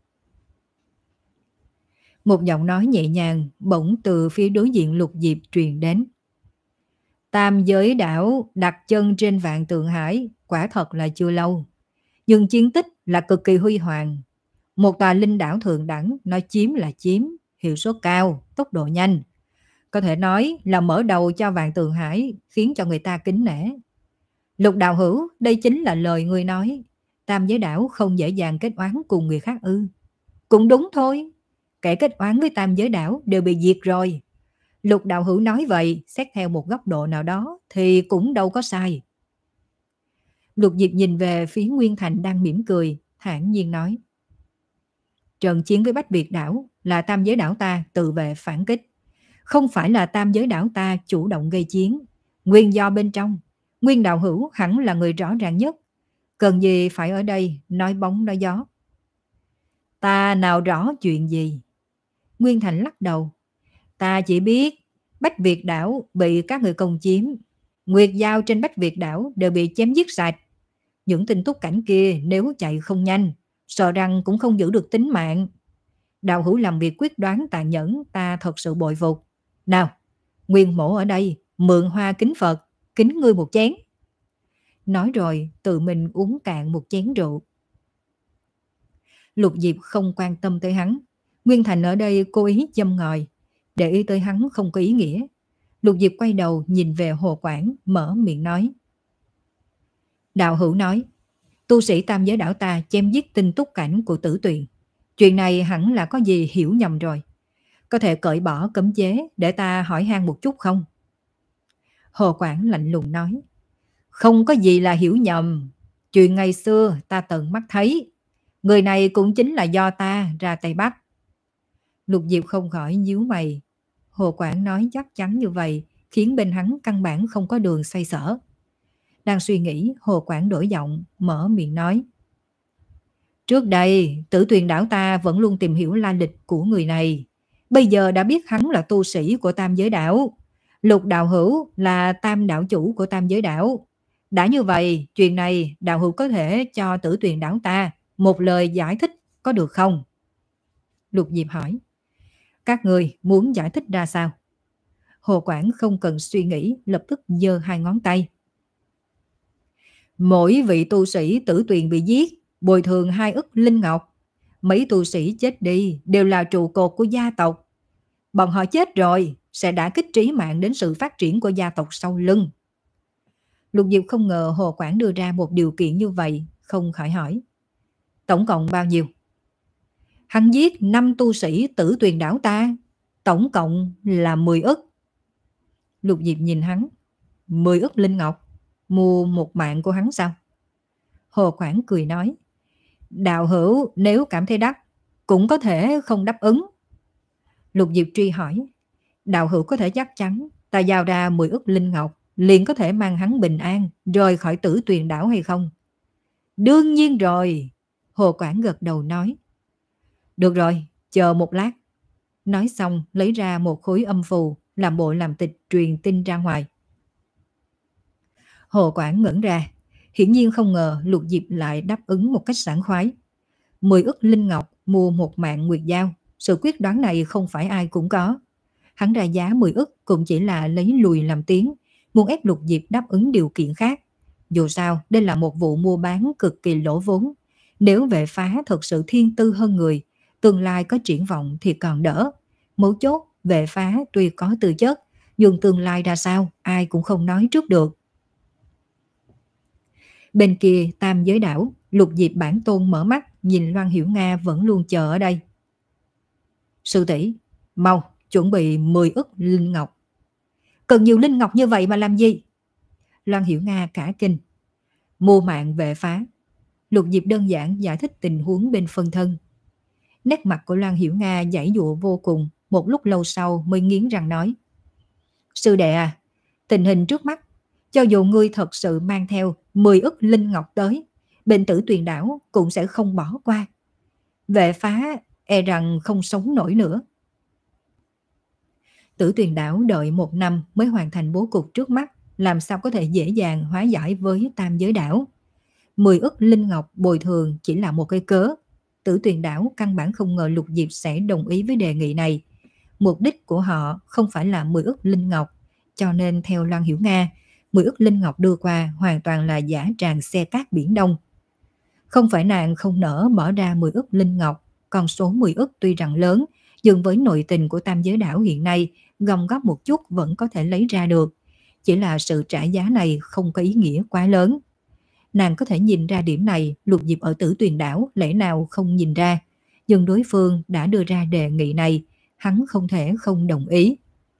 Một giọng nói nhẹ nhàng bỗng từ phía đối diện Lục Diệp truyền đến. Tam giới đảo đặt chân trên Vạn Tường Hải quả thật là chưa lâu, nhưng chiến tích là cực kỳ huy hoàng. Một tòa linh đảo thượng đẳng, nói chiếm là chiếm, hiệu suất cao, tốc độ nhanh. Có thể nói là mở đầu cho Vạn Tường Hải, khiến cho người ta kính nể. Lục đạo hữu, đây chính là lời người nói. Tam giới đảo không dễ dàng kết oán cùng người khác ư? Cũng đúng thôi. Kẻ kết oán với tam giới đảo đều bị diệt rồi. Lục đạo hữu nói vậy, xét theo một góc độ nào đó thì cũng đâu có sai. Lục Diệp nhìn về phía Nguyên Thành đang mỉm cười, thản nhiên nói. Trận chiến với Bách Việt đảo là tam giới đảo ta tự vệ phản kích. Không phải là tam giới đảo ta chủ động gây chiến. Nguyên do bên trong, Nguyên đạo hữu hẳn là người rõ ràng nhất. Cần gì phải ở đây nói bóng nói gió. Ta nào rõ chuyện gì? Nguyên Thành lắc đầu. Ta chỉ biết Bách Việt đảo bị các người công chiếm. Nguyệt giao trên Bách Việt đảo đều bị chém giết sạch. Những tinh túc cảnh kia nếu chạy không nhanh, sợ rằng cũng không giữ được tính mạng. Đạo hữu làm việc quyết đoán tàn nhẫn, ta thật sự bội phục. Nào, Nguyên mổ ở đây, mượn hoa kính Phật, kính ngươi một chén. Nói rồi tự mình uống cạn một chén rượu. Lục Diệp không quan tâm tới hắn. Nguyên Thành ở đây cố ý châm ngòi, để ý tới hắn không có ý nghĩa. Lục Diệp quay đầu nhìn về Hồ Quảng, mở miệng nói. Đạo hữu nói, tu sĩ tam giới đảo ta chém giết tinh túc cảnh của Tử Tuyền. Chuyện này hẳn là có gì hiểu nhầm rồi. Có thể cởi bỏ cấm chế để ta hỏi han một chút không? Hồ Quảng lạnh lùng nói, không có gì là hiểu nhầm. Chuyện ngày xưa ta tận mắt thấy. Người này cũng chính là do ta ra tay bắt. Lục Diệp không khỏi nhíu mày. Hồ Quảng nói chắc chắn như vậy khiến bên hắn căn bản không có đường xoay sở. Đang suy nghĩ, Hồ Quảng đổi giọng, mở miệng nói. Trước đây, Tử Tuyền đảo ta vẫn luôn tìm hiểu la lịch của người này. Bây giờ đã biết hắn là tu sĩ của tam giới đảo. Lục đạo hữu là tam đạo chủ của tam giới đảo. Đã như vậy, chuyện này đạo hữu có thể cho Tử Tuyền đảo ta một lời giải thích có được không? Lục Diệp hỏi. Các người muốn giải thích ra sao? Hồ Quảng không cần suy nghĩ, lập tức giơ hai ngón tay. Mỗi vị tu sĩ Tử Tuyền bị giết, bồi thường hai ức linh ngọc. Mấy tu sĩ chết đi đều là trụ cột của gia tộc. Bọn họ chết rồi sẽ đả kích trí mạng đến sự phát triển của gia tộc sau lưng. Lục Diệp không ngờ Hồ Quảng đưa ra một điều kiện như vậy, không khỏi hỏi. Tổng cộng bao nhiêu? Hắn giết năm tu sĩ Tử Tuyền đảo ta, tổng cộng là mười ức. Lục Diệp nhìn hắn. mười ức linh ngọc, mua một mạng của hắn sao? Hồ Quảng cười nói. Đạo hữu nếu cảm thấy đắt, cũng có thể không đáp ứng. Lục Diệp truy hỏi. Đạo hữu có thể chắc chắn ta giao ra mười ức linh ngọc liền có thể mang hắn bình an rời khỏi Tử Tuyền đảo hay không? Đương nhiên rồi. Hồ Quảng gật đầu nói. Được rồi, chờ một lát. Nói xong lấy ra một khối âm phù, làm bộ làm tịch truyền tin ra ngoài. Hồ Quảng ngẩn ra, hiển nhiên không ngờ Lục Diệp lại đáp ứng một cách sảng khoái. Mười ức linh ngọc mua một mạng nguyệt giao, sự quyết đoán này không phải ai cũng có. Hắn ra giá mười ức cũng chỉ là lấy lùi làm tiến, muốn ép Lục Diệp đáp ứng điều kiện khác. Dù sao, đây là một vụ mua bán cực kỳ lỗ vốn. Nếu Vệ Phá thật sự thiên tư hơn người, tương lai có triển vọng thì còn đỡ. Mấu chốt, Vệ Phá tuy có tư chất, nhưng tương lai ra sao, ai cũng không nói trước được. Bên kia tam giới đảo, Lục Diệp bản tôn mở mắt, nhìn Loan Hiểu Nga vẫn luôn chờ ở đây. Sư tỷ, mau, chuẩn bị mười ức linh ngọc. Cần nhiều linh ngọc như vậy mà làm gì? Loan Hiểu Nga cả kinh. Mua mạng Vệ Phá. Lục Diệp đơn giản giải thích tình huống bên phân thân. Nét mặt của Loan Hiểu Nga giãy giụa vô cùng, một lúc lâu sau mới nghiến răng nói. Sư đệ à, tình hình trước mắt, cho dù ngươi thật sự mang theo mười ức linh ngọc tới, bên Tử Tuyền đảo cũng sẽ không bỏ qua. Vệ Phá e rằng không sống nổi nữa. Tử Tuyền đảo đợi một năm mới hoàn thành bố cục trước mắt, làm sao có thể dễ dàng hóa giải với tam giới đảo. Mười ức linh ngọc bồi thường chỉ là một cái cớ. Tử Tuyền đảo căn bản không ngờ Lục Diệp sẽ đồng ý với đề nghị này. Mục đích của họ không phải là mười ức linh ngọc, cho nên theo Loan Hiểu Nga, mười ức linh ngọc đưa qua hoàn toàn là giả tràng xe cát biển Đông. Không phải nàng không nỡ bỏ ra mười ức linh ngọc, con số mười ức tuy rằng lớn, nhưng với nội tình của tam giới đảo hiện nay, gom góp một chút vẫn có thể lấy ra được. Chỉ là sự trả giá này không có ý nghĩa quá lớn. Nàng có thể nhìn ra điểm này, Lục Diệp ở Tử Tuyền đảo lẽ nào không nhìn ra. Nhưng đối phương đã đưa ra đề nghị này, hắn không thể không đồng ý.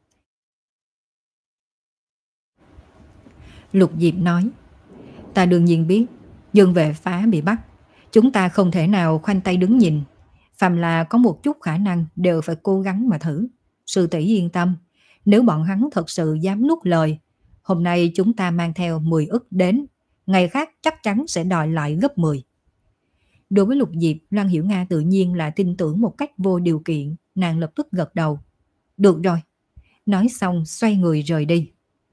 Lục Diệp nói, ta đương nhiên biết, nhưng Vệ Phá bị bắt, chúng ta không thể nào khoanh tay đứng nhìn. Phàm là có một chút khả năng đều phải cố gắng mà thử. Sư tỷ yên tâm, nếu bọn hắn thật sự dám nuốt lời, hôm nay chúng ta mang theo mười ức đến, ngày khác chắc chắn sẽ đòi lại gấp mười. Đối với Lục Diệp, Loan Hiểu Nga tự nhiên là tin tưởng một cách vô điều kiện, nàng lập tức gật đầu. Được rồi. Nói xong xoay người rời đi.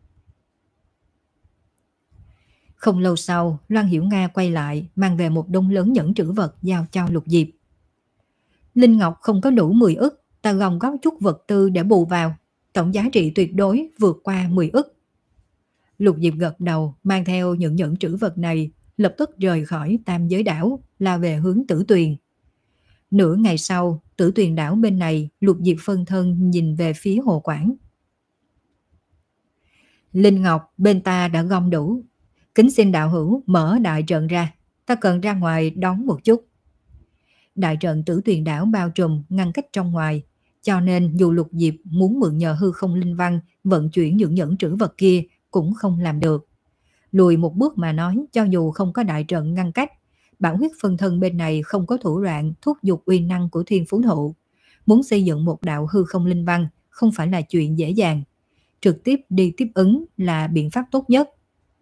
Không lâu sau, Loan Hiểu Nga quay lại, mang về một đống lớn nhẫn trữ vật giao cho Lục Diệp. Linh ngọc không có đủ mười ức, ta gom góp chút vật tư để bù vào, tổng giá trị tuyệt đối vượt qua mười ức. Lục Diệp gật đầu, mang theo những nhẫn trữ vật này, lập tức rời khỏi tam giới đảo, la về hướng Tử Tuyền. Nửa ngày sau, Tử Tuyền đảo bên này, Lục Diệp phân thân nhìn về phía Hồ Quảng. Linh ngọc bên ta đã gom đủ, Kính xin đạo hữu mở đại trận ra, ta cần ra ngoài đón một chút. Đại trận Tử Tuyền đảo bao trùm ngăn cách trong ngoài, cho nên dù Lục Diệp muốn mượn nhờ hư không linh văn vận chuyển những nhẫn trữ vật kia cũng không làm được. Lùi một bước mà nói, cho dù không có đại trận ngăn cách, bản huyết phân thân bên này không có thủ đoạn thúc giục uy năng của thiên phú thụ. Muốn xây dựng một đạo hư không linh văn không phải là chuyện dễ dàng. Trực tiếp đi tiếp ứng là biện pháp tốt nhất.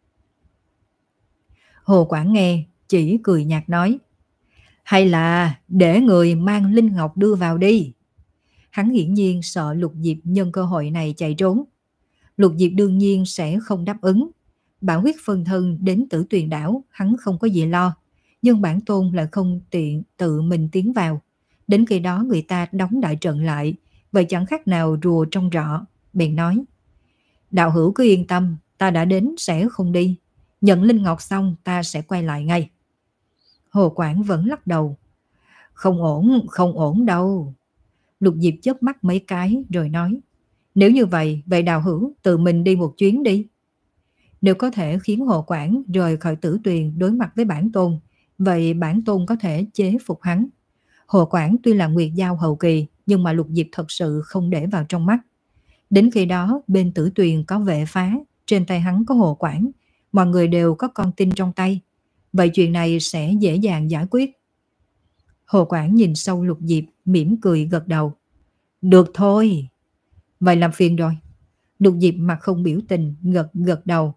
Hồ Quảng nghe, chỉ cười nhạt nói, hay là để người mang Linh Ngọc đưa vào đi. Hắn hiển nhiên sợ Lục Diệp nhân cơ hội này chạy trốn. Lục Diệp đương nhiên sẽ không đáp ứng. Bản huyết phân thân đến Tử Tuyền đảo, hắn không có gì lo. Nhưng bản tôn lại không tiện tự mình tiến vào. Đến khi đó người ta đóng đại trận lại, vậy chẳng khác nào rùa trong rọ. Bèn nói, đạo hữu cứ yên tâm, ta đã đến sẽ không đi. Nhận Linh Ngọc xong ta sẽ quay lại ngay. Hồ Quảng vẫn lắc đầu. Không ổn, không ổn đâu. Lục Diệp chớp mắt mấy cái rồi nói, nếu như vậy, vậy đạo hữu tự mình đi một chuyến đi. Nếu có thể khiến Hồ Quảng rời khỏi Tử Tuyền đối mặt với bản tôn, vậy bản tôn có thể chế phục hắn. Hồ Quảng tuy là Nguyệt Giao hậu kỳ, nhưng mà Lục Diệp thật sự không để vào trong mắt. Đến khi đó, bên Tử Tuyền có vệ phá, trên tay hắn có Hồ Quảng, mọi người đều có con tin trong tay. Vậy chuyện này sẽ dễ dàng giải quyết. Hồ Quảng nhìn sâu Lục Diệp, mỉm cười gật đầu. Được thôi. Vậy làm phiền rồi. Lục Diệp mặt không biểu tình, gật gật đầu.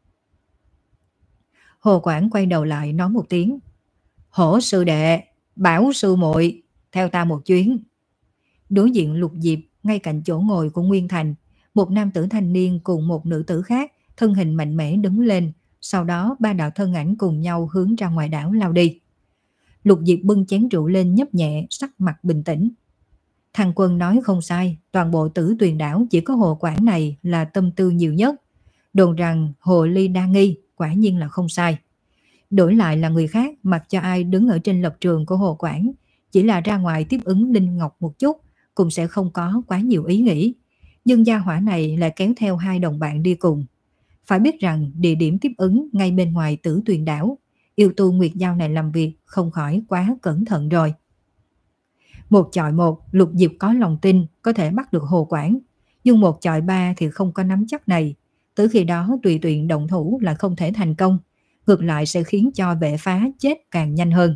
Hồ Quảng quay đầu lại nói một tiếng, Hổ sư đệ, Bảo sư muội, theo ta một chuyến. Đối diện Lục Diệp, ngay cạnh chỗ ngồi của Nguyên Thành, một nam tử thanh niên cùng một nữ tử khác, thân hình mạnh mẽ đứng lên, sau đó ba đạo thân ảnh cùng nhau hướng ra ngoài đảo lao đi. Lục Diệp bưng chén rượu lên nhấp nhẹ, sắc mặt bình tĩnh. Thằng Quân nói không sai, toàn bộ Tử Tuyền đảo chỉ có Hồ Quảng này là tâm tư nhiều nhất. Đồn rằng Hồ Ly đa nghi, quả nhiên là không sai. Đổi lại là người khác, mặc cho ai đứng ở trên lập trường của Hồ Quảng, chỉ là ra ngoài tiếp ứng Linh Ngọc một chút, cũng sẽ không có quá nhiều ý nghĩ. Nhưng gia hỏa này lại kéo theo hai đồng bạn đi cùng. Phải biết rằng địa điểm tiếp ứng ngay bên ngoài Tử Tuyền đảo, yêu tu Nguyệt Giao này làm việc không khỏi quá cẩn thận rồi. Một chọi một, Lục Diệp có lòng tin có thể bắt được Hồ Quảng, nhưng một chọi ba thì không có nắm chắc này. Tới khi đó tùy tiện động thủ là không thể thành công, ngược lại sẽ khiến cho vệ phá chết càng nhanh hơn.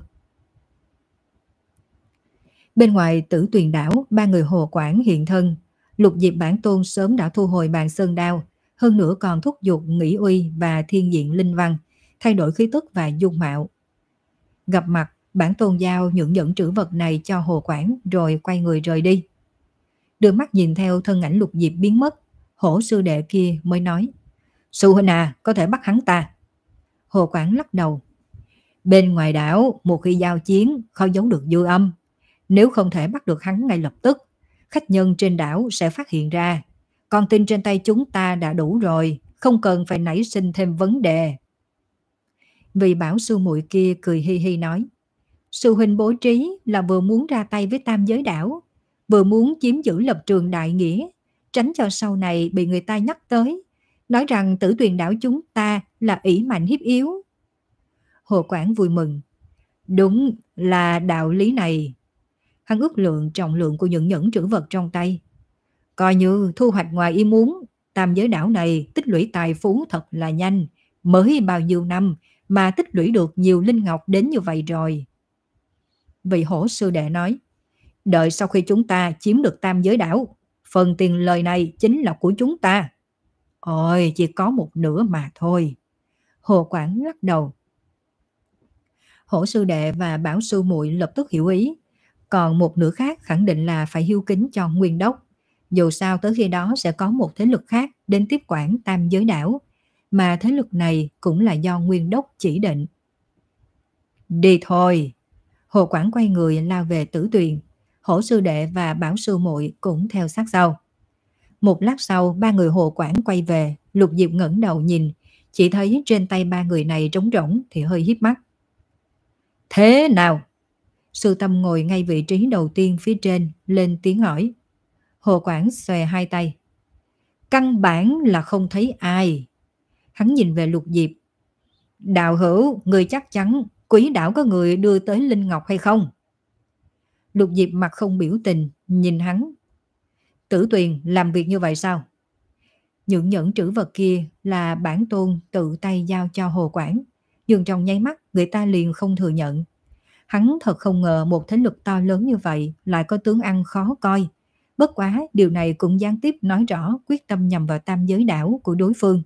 Bên ngoài Tử Tuyền đảo, ba người Hồ Quảng hiện thân. Lục Diệp bản tôn sớm đã thu hồi bàn sơn đao, hơn nữa còn thúc giục Nghĩ Uy và Thiên Diện Linh Văn, thay đổi khí tức và dung mạo. Gặp mặt, bản tôn giao những nhẫn trữ vật này cho Hồ Quảng rồi quay người rời đi. Đưa mắt nhìn theo thân ảnh Lục Diệp biến mất, Hổ sư đệ kia mới nói, sư huynh à, có thể bắt hắn ta. Hồ Quảng lắc đầu, bên ngoài đảo một khi giao chiến khó giấu được dư âm, nếu không thể bắt được hắn ngay lập tức, khách nhân trên đảo sẽ phát hiện ra. Con tin trên tay chúng ta đã đủ rồi, không cần phải nảy sinh thêm vấn đề. Vị bảo sư muội kia cười hi hi nói, sư huynh bố trí là vừa muốn ra tay với Tam Giới đảo, vừa muốn chiếm giữ lập trường đại nghĩa, tránh cho sau này bị người ta nhắc tới, nói rằng Tử Tuyền đảo chúng ta là ỷ mạnh hiếp yếu. Hồ Quảng vui mừng, đúng là đạo lý này. Hắn ước lượng trọng lượng của những nhẫn trữ vật trong tay, coi như thu hoạch ngoài ý muốn. Tam Giới đảo này tích lũy tài phú thật là nhanh, mới bao nhiêu năm mà tích lũy được nhiều linh ngọc đến như vậy rồi. Vị Hổ sư đệ nói, đợi sau khi chúng ta chiếm được Tam Giới đảo, phần tiền lời này chính là của chúng ta. Ôi, chỉ có một nửa mà thôi. Hồ Quảng lắc đầu. Hổ sư đệ và Bảo sư muội lập tức hiểu ý, còn một nửa khác khẳng định là phải hiếu kính cho Nguyên Đốc. Dù sao tới khi đó sẽ có một thế lực khác đến tiếp quản Tam Giới đảo, mà thế lực này cũng là do Nguyên Đốc chỉ định. Đi thôi. Hồ Quảng quay người lao về Tử Tuyền, Hổ sư đệ và Bảo sư muội cũng theo sát sau. Một lát sau, ba người Hồ Quảng quay về. Lục Diệp ngẩng đầu nhìn, chỉ thấy trên tay ba người này trống rỗng thì hơi híp mắt. Thế nào? Sư Tâm ngồi ngay vị trí đầu tiên phía trên, lên tiếng hỏi. Hồ Quảng xòe hai tay. Căn bản là không thấy ai. Hắn nhìn về Lục Diệp. Đạo hữu, người chắc chắn Quỷ đảo có người đưa tới Linh Ngọc hay không? Lục Diệp mặt không biểu tình, nhìn hắn. Tử Tuyền làm việc như vậy sao? Những nhẫn trữ vật kia là bản tôn tự tay giao cho Hồ Quảng, nhưng trong nháy mắt người ta liền không thừa nhận. Hắn thật không ngờ một thế lực to lớn như vậy lại có tướng ăn khó coi. Bất quá điều này cũng gián tiếp nói rõ quyết tâm nhằm vào tam giới đảo của đối phương.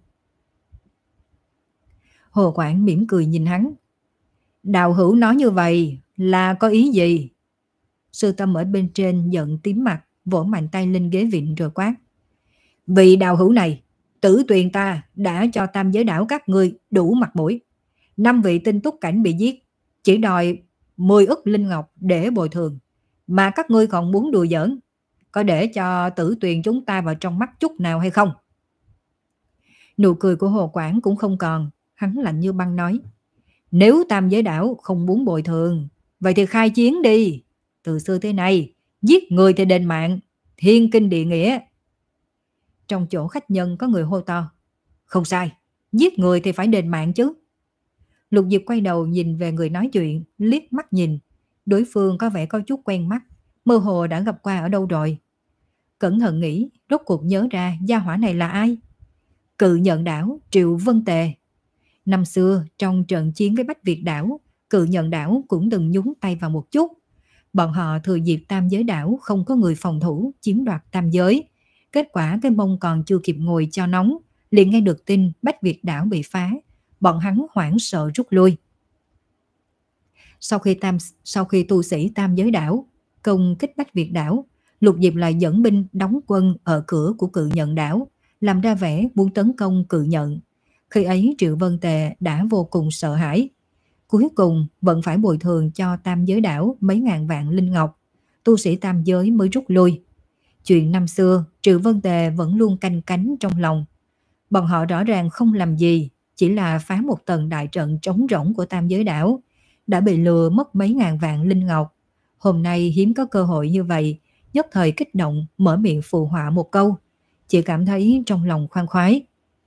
Hồ Quảng mỉm cười nhìn hắn. Đạo hữu nói như vậy là có ý gì? Sư Tâm ở bên trên giận tím mặt, vỗ mạnh tay lên ghế vịn rồi quát. Vì đạo hữu này, Tử Tuyền ta đã cho tam giới đảo các ngươi đủ mặt mũi. Năm vị tinh túc cảnh bị giết, chỉ đòi mười ức linh ngọc để bồi thường. Mà các ngươi còn muốn đùa giỡn, có để cho Tử Tuyền chúng ta vào trong mắt chút nào hay không? Nụ cười của Hồ Quảng cũng không còn, hắn lạnh như băng nói. Nếu tam giới đảo không muốn bồi thường, vậy thì khai chiến đi. Từ xưa thế này, giết người thì đền mạng, thiên kinh địa nghĩa. Trong chỗ khách nhân có người hô to. Không sai, giết người thì phải đền mạng chứ. Lục Diệp quay đầu nhìn về người nói chuyện, liếc mắt nhìn. Đối phương có vẻ có chút quen mắt, mơ hồ đã gặp qua ở đâu rồi. Cẩn thận nghĩ, rốt cuộc nhớ ra gia hỏa này là ai. Cự Nhận đảo Triệu Vân Tề. Năm xưa trong trận chiến với Bách Việt đảo, Cự Nhận đảo cũng từng nhúng tay vào một chút. Bọn họ thừa dịp tam giới đảo không có người phòng thủ chiếm đoạt tam giới. Kết quả cái mông còn chưa kịp ngồi cho nóng, liền nghe được tin Bách Việt đảo bị phá. Bọn hắn hoảng sợ rút lui. Sau khi, tam, sau khi tu sĩ tam giới đảo công kích Bách Việt đảo, Lục Diệp lại dẫn binh đóng quân ở cửa của Cự Nhận đảo, làm ra vẻ muốn tấn công Cự Nhận. Khi ấy Triệu Vân Tề đã vô cùng sợ hãi. Cuối cùng vẫn phải bồi thường cho tam giới đảo mấy ngàn vạn linh ngọc. Tu sĩ tam giới mới rút lui. Chuyện năm xưa Triệu Vân Tề vẫn luôn canh cánh trong lòng. Bọn họ rõ ràng không làm gì, chỉ là phá một tầng đại trận trống rỗng của tam giới đảo, đã bị lừa mất mấy ngàn vạn linh ngọc. Hôm nay hiếm có cơ hội như vậy, nhất thời kích động mở miệng phụ họa một câu, chỉ cảm thấy trong lòng khoan khoái.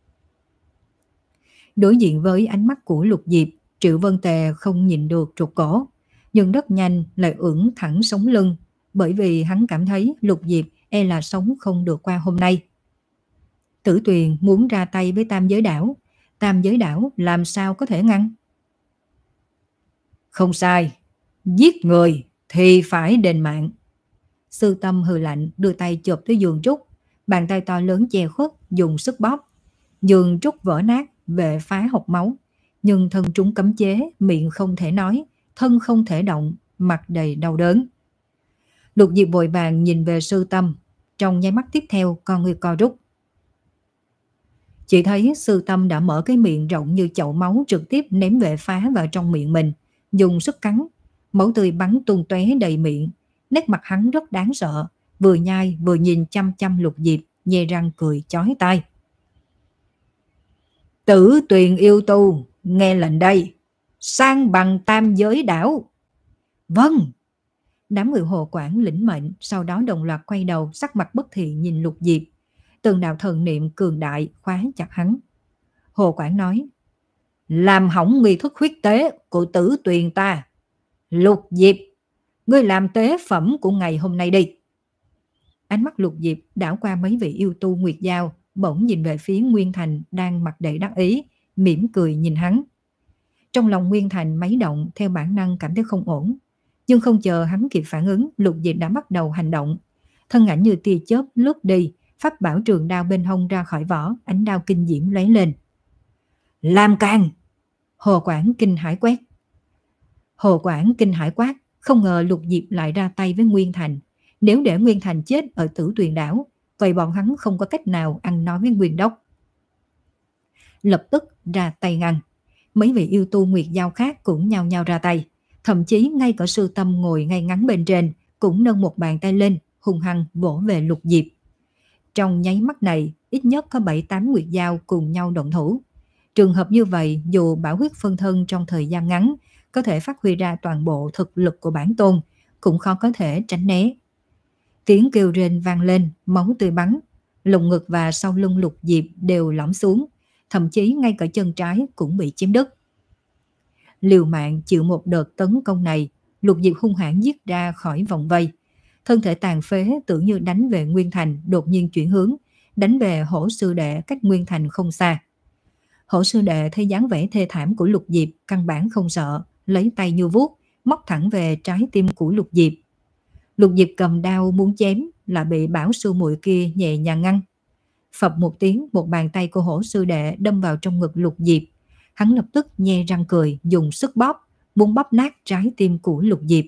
Đối diện với ánh mắt của Lục Diệp, Triệu Vân Tề không nhìn được trục cổ, nhưng rất nhanh lại ưỡn thẳng sống lưng, bởi vì hắn cảm thấy Lục Diệp e là sống không được qua hôm nay. Tử Tuyền muốn ra tay với tam giới đảo, tam giới đảo làm sao có thể ngăn? Không sai, giết người thì phải đền mạng. Sư Tâm hừ lạnh đưa tay chộp tới giường trúc, bàn tay to lớn che khuất dùng sức bóp. Giường trúc vỡ nát, vệ phá hộc máu, nhưng thân chúng cấm chế, miệng không thể nói, thân không thể động, mặt đầy đau đớn. Lục Diệp vội vàng nhìn về Sư Tâm, trong nháy mắt tiếp theo con người co rút. Chỉ thấy Sư Tâm đã mở cái miệng rộng như chậu máu trực tiếp ném vệ phá vào trong miệng mình, dùng sức cắn, máu tươi bắn tung tóe đầy miệng. Nét mặt hắn rất đáng sợ, vừa nhai vừa nhìn chăm chăm Lục Diệp, nhe răng cười chói tai. Tử Tuyền yêu tu, nghe lệnh đây, sang bằng tam giới đảo. Vâng. Đám người Hồ Quảng lĩnh mệnh, sau đó đồng loạt quay đầu, sắc mặt bất thiện nhìn Lục Diệp. Từng đạo thần niệm cường đại khóa chặt hắn. Hồ Quảng nói, làm hỏng nghi thức huyết tế của Tử Tuyền ta. Lục Diệp, ngươi làm tế phẩm của ngày hôm nay đi. Ánh mắt Lục Diệp đảo qua mấy vị yêu tu Nguyệt Giao, bỗng nhìn về phía Nguyên Thành đang mặt đầy đắc ý, mỉm cười nhìn hắn. Trong lòng Nguyên Thành máy động, theo bản năng cảm thấy không ổn. Nhưng không chờ hắn kịp phản ứng, Lục Diệp đã bắt đầu hành động. Thân ảnh như tia chớp lướt đi, pháp bảo trường đao bên hông ra khỏi vỏ, ánh đao kinh diễm lóe lên. Làm càng! Hồ Quảng kinh hãi quét. Hồ Quảng kinh hãi quát, không ngờ Lục Diệp lại ra tay với Nguyên Thành. Nếu để Nguyên Thành chết ở Tử Tuyền đảo, vậy bọn hắn không có cách nào ăn nói với Nguyên Đốc. Lập tức ra tay ngăn. Mấy vị yêu tu Nguyệt Giao khác cũng nhao nhao ra tay. Thậm chí ngay cả Sư Tâm ngồi ngay ngắn bên trên cũng nâng một bàn tay lên, hung hăng vỗ về Lục Diệp. Trong nháy mắt này, ít nhất có bảy tám Nguyệt Giao cùng nhau động thủ. Trường hợp như vậy, dù bảo huyết phân thân trong thời gian ngắn có thể phát huy ra toàn bộ thực lực của bản tôn, cũng khó có thể tránh né. Tiếng kêu rên vang lên, máu tươi bắn, lồng ngực và sau lưng Lục Diệp đều lõm xuống, thậm chí ngay cả chân trái cũng bị chém đứt. Liều mạng chịu một đợt tấn công này, Lục Diệp hung hãn giết ra khỏi vòng vây. Thân thể tàn phế tưởng như đánh về Nguyên Thành đột nhiên chuyển hướng, đánh về Hổ sư đệ cách Nguyên Thành không xa. Hổ sư đệ thấy dáng vẻ thê thảm của Lục Diệp căn bản không sợ, lấy tay như vuốt, móc thẳng về trái tim của Lục Diệp. Lục Diệp cầm đao muốn chém, là bị Bảo sư muội kia nhẹ nhàng ngăn. Phập một tiếng, một bàn tay của Hổ sư đệ đâm vào trong ngực Lục Diệp. Hắn lập tức nhe răng cười, dùng sức bóp, muốn bóp nát trái tim của Lục Diệp.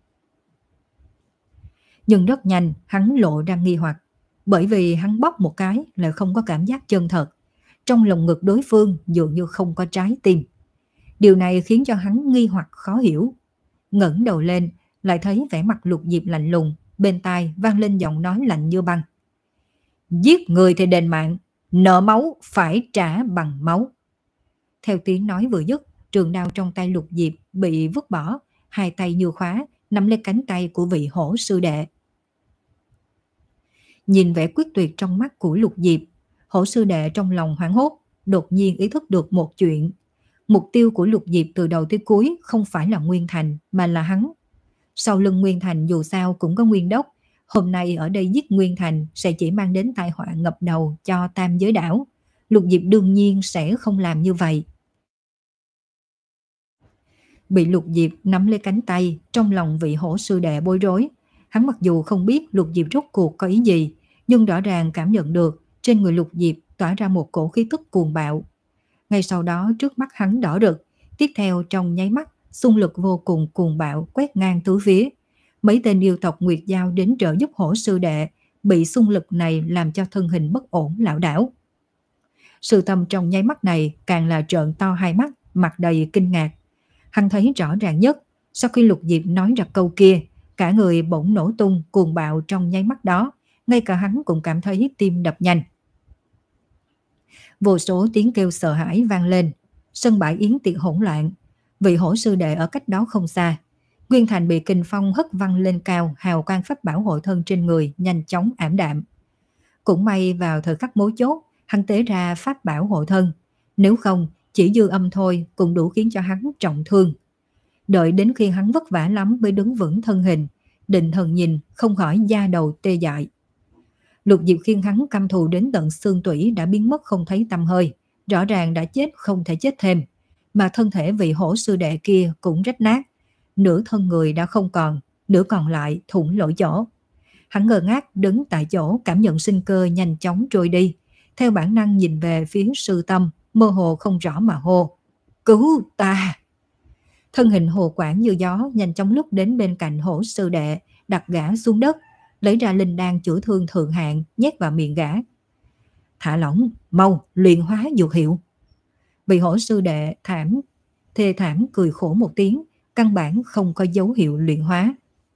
Nhưng rất nhanh, hắn lộ ra nghi hoặc, bởi vì hắn bóp một cái lại không có cảm giác chân thật. Trong lồng ngực đối phương dường như không có trái tim. Điều này khiến cho hắn nghi hoặc khó hiểu. Ngẩng đầu lên, lại thấy vẻ mặt Lục Diệp lạnh lùng, bên tai vang lên giọng nói lạnh như băng. Giết người thì đền mạng, nợ máu phải trả bằng máu. Theo tiếng nói vừa dứt, trường đao trong tay Lục Diệp bị vứt bỏ, hai tay như khóa, nắm lấy cánh tay của vị Hổ sư đệ. Nhìn vẻ quyết tuyệt trong mắt của Lục Diệp, Hổ sư đệ trong lòng hoảng hốt, đột nhiên ý thức được một chuyện. Mục tiêu của Lục Diệp từ đầu tới cuối không phải là Nguyên Thành mà là hắn. Sau lưng Nguyên Thành dù sao cũng có Nguyên Đốc, hôm nay ở đây giết Nguyên Thành sẽ chỉ mang đến tai họa ngập đầu cho Tam Giới đảo. Lục Diệp đương nhiên sẽ không làm như vậy. Bị Lục Diệp nắm lấy cánh tay, trong lòng vị Hổ sư đệ bối rối. Hắn mặc dù không biết Lục Diệp rốt cuộc có ý gì, nhưng rõ ràng cảm nhận được trên người Lục Diệp tỏa ra một cổ khí tức cuồng bạo. Ngay sau đó trước mắt hắn đỏ rực, tiếp theo trong nháy mắt, xung lực vô cùng cuồng bạo quét ngang tứ phía. Mấy tên yêu tộc Nguyệt Giao đến trợ giúp Hổ sư đệ, bị xung lực này làm cho thân hình bất ổn lảo đảo. Sư Tâm trong nháy mắt này càng là trợn to hai mắt, mặt đầy kinh ngạc. Hắn thấy rõ ràng nhất, sau khi Lục Diệp nói ra câu kia, cả người bỗng nổ tung cuồng bạo trong nháy mắt đó, ngay cả hắn cũng cảm thấy tim đập nhanh. Vô số tiếng kêu sợ hãi vang lên, sân bãi yến tiệc hỗn loạn. Vị Hổ sư đệ ở cách đó không xa, Nguyên Thành bị kình phong hất văng lên cao, hào quang pháp bảo hộ thân trên người nhanh chóng ảm đạm. Cũng may vào thời khắc mấu chốt, hắn tế ra pháp bảo hộ thân, nếu không chỉ dư âm thôi cũng đủ khiến cho hắn trọng thương. Đợi đến khi hắn vất vả lắm mới đứng vững thân hình, định thần nhìn không khỏi da đầu tê dại. Lục Diệp khiêng hắn căm thù đến tận xương tủy đã biến mất không thấy tăm hơi, rõ ràng đã chết không thể chết thêm, mà thân thể vị Hổ sư đệ kia cũng rách nát, nửa thân người đã không còn, nửa còn lại thủng lỗ chỗ. Hắn ngơ ngác đứng tại chỗ, cảm nhận sinh cơ nhanh chóng trôi đi, theo bản năng nhìn về phía Sư Tâm, mơ hồ không rõ mà hô: Cứu ta! Thân hình Hồ Quảng như gió nhanh chóng lướt đến bên cạnh Hổ sư đệ, đặt gã xuống đất, lấy ra linh đan chữa thương thượng hạng nhét vào miệng gã. Thả lỏng, mau luyện hóa dược hiệu. Vị Hổ sư đệ thảm thê thảm cười khổ một tiếng, căn bản không có dấu hiệu luyện hóa.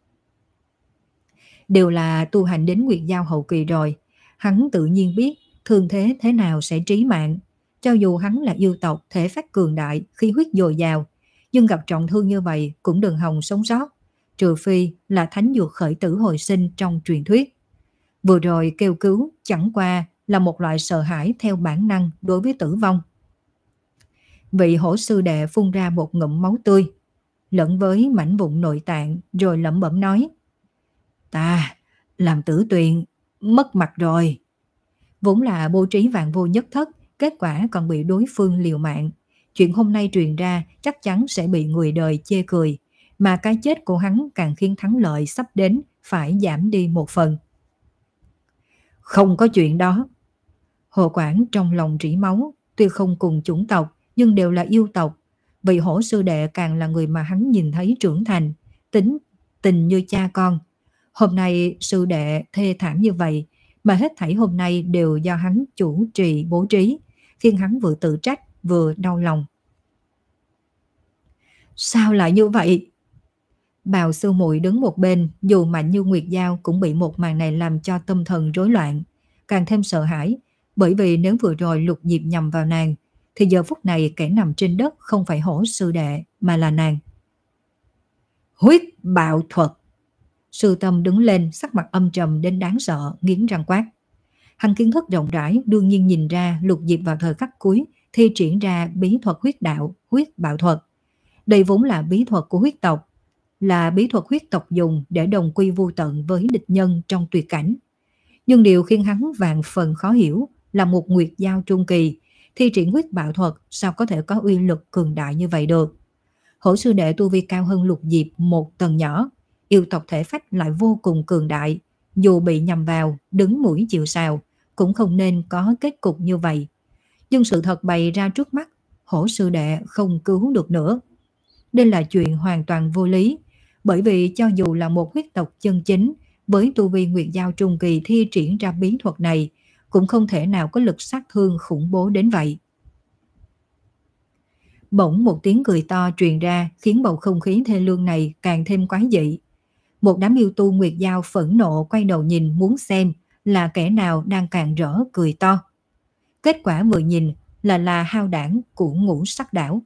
Đều là tu hành đến Nguyệt Giao hậu kỳ rồi, hắn tự nhiên biết thương thế thế nào sẽ trí mạng. Cho dù hắn là yêu tộc thể phách cường đại, khí huyết dồi dào, nhưng gặp trọng thương như vậy cũng đừng hòng sống sót, trừ phi là thánh dược khởi tử hồi sinh trong truyền thuyết. Vừa rồi kêu cứu chẳng qua là một loại sợ hãi theo bản năng đối với tử vong. Vị Hổ sư đệ phun ra một ngụm máu tươi, lẫn với mảnh vụn nội tạng, rồi lẩm bẩm nói: Ta làm tử tuyền, mất mặt rồi. Vốn là bố trí vạn vô nhất thất, kết quả còn bị đối phương liều mạng. Chuyện hôm nay truyền ra chắc chắn sẽ bị người đời chê cười, mà cái chết của hắn càng khiến thắng lợi sắp đến phải giảm đi một phần. Không có chuyện đó. Hồ Quảng trong lòng rỉ máu, tuy không cùng chủng tộc nhưng đều là yêu tộc. Vị Hổ sư đệ càng là người mà hắn nhìn thấy trưởng thành, tính tình như cha con. Hôm nay sư đệ thê thảm như vậy, mà hết thảy hôm nay đều do hắn chủ trì bố trí, khiến hắn vừa tự trách vừa đau lòng. Sao lại như vậy? Bào sư muội đứng một bên, dù mạnh như Nguyệt Giao cũng bị một màn này làm cho tâm thần rối loạn, càng thêm sợ hãi, bởi vì nếu vừa rồi Lục Diệp nhầm vào nàng, thì giờ phút này kẻ nằm trên đất không phải Hổ sư đệ mà là nàng. Huyết bạo thuật. Sư Tâm đứng lên, sắc mặt âm trầm đến đáng sợ, nghiến răng quát. Hắn kiến thức rộng rãi, đương nhiên nhìn ra Lục Diệp vào thời khắc cuối thi triển ra bí thuật huyết đạo, huyết bạo thuật. Đây vốn là bí thuật của huyết tộc, là bí thuật huyết tộc dùng để đồng quy vô tận với địch nhân trong tuyệt cảnh. Nhưng điều khiến hắn vạn phần khó hiểu là một nguyệt giao trung kỳ thi triển huyết bạo thuật sao có thể có uy lực cường đại như vậy được. Hổ sư đệ tu vi cao hơn Lục Diệp một tầng nhỏ, yêu tộc thể phách lại vô cùng cường đại, dù bị nhầm vào, đứng mũi chịu sào, cũng không nên có kết cục như vậy. Nhưng sự thật bày ra trước mắt, hổ sư đệ không cứu được nữa. Đây là chuyện hoàn toàn vô lý, bởi vì cho dù là một huyết tộc chân chính, với tu vi nguyệt giao trung kỳ thi triển ra bí thuật này, cũng không thể nào có lực sát thương khủng bố đến vậy. Bỗng một tiếng cười to truyền ra khiến bầu không khí thê lương này càng thêm quái dị. Một đám yêu tu nguyệt giao phẫn nộ quay đầu nhìn muốn xem là kẻ nào đang càng rỡ cười to. Kết quả vừa nhìn là là Hao Đảng của Ngũ Sắc Đảo.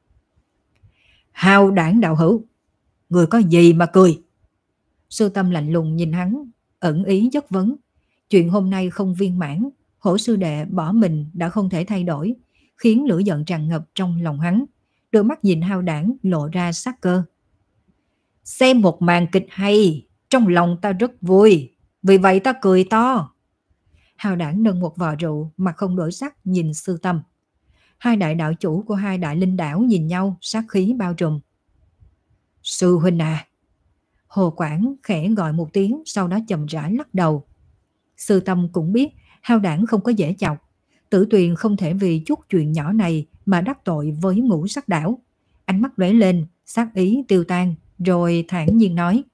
Hao Đảng đạo hữu, người có gì mà cười? Sư Tâm lạnh lùng nhìn hắn, ẩn ý chất vấn. Chuyện hôm nay không viên mãn, hổ sư đệ bỏ mình đã không thể thay đổi, khiến lửa giận tràn ngập trong lòng hắn. Đôi mắt nhìn Hao Đảng lộ ra sắc cơ. Xem một màn kịch hay, trong lòng ta rất vui, vì vậy ta cười to. Hao Đảng nâng một vò rượu, mặt không đổi sắc nhìn Sư Tâm. Hai đại đạo chủ của hai đại linh đảo nhìn nhau, sát khí bao trùm. Sư huynh à! Hồ Quảng khẽ gọi một tiếng, sau đó chậm rãi lắc đầu. Sư Tâm cũng biết Hao Đảng không có dễ chọc, Tử Tuyền không thể vì chút chuyện nhỏ này mà đắc tội với Ngũ Sắc Đảo. Ánh mắt lóe lên, sát ý tiêu tan, rồi thản nhiên nói.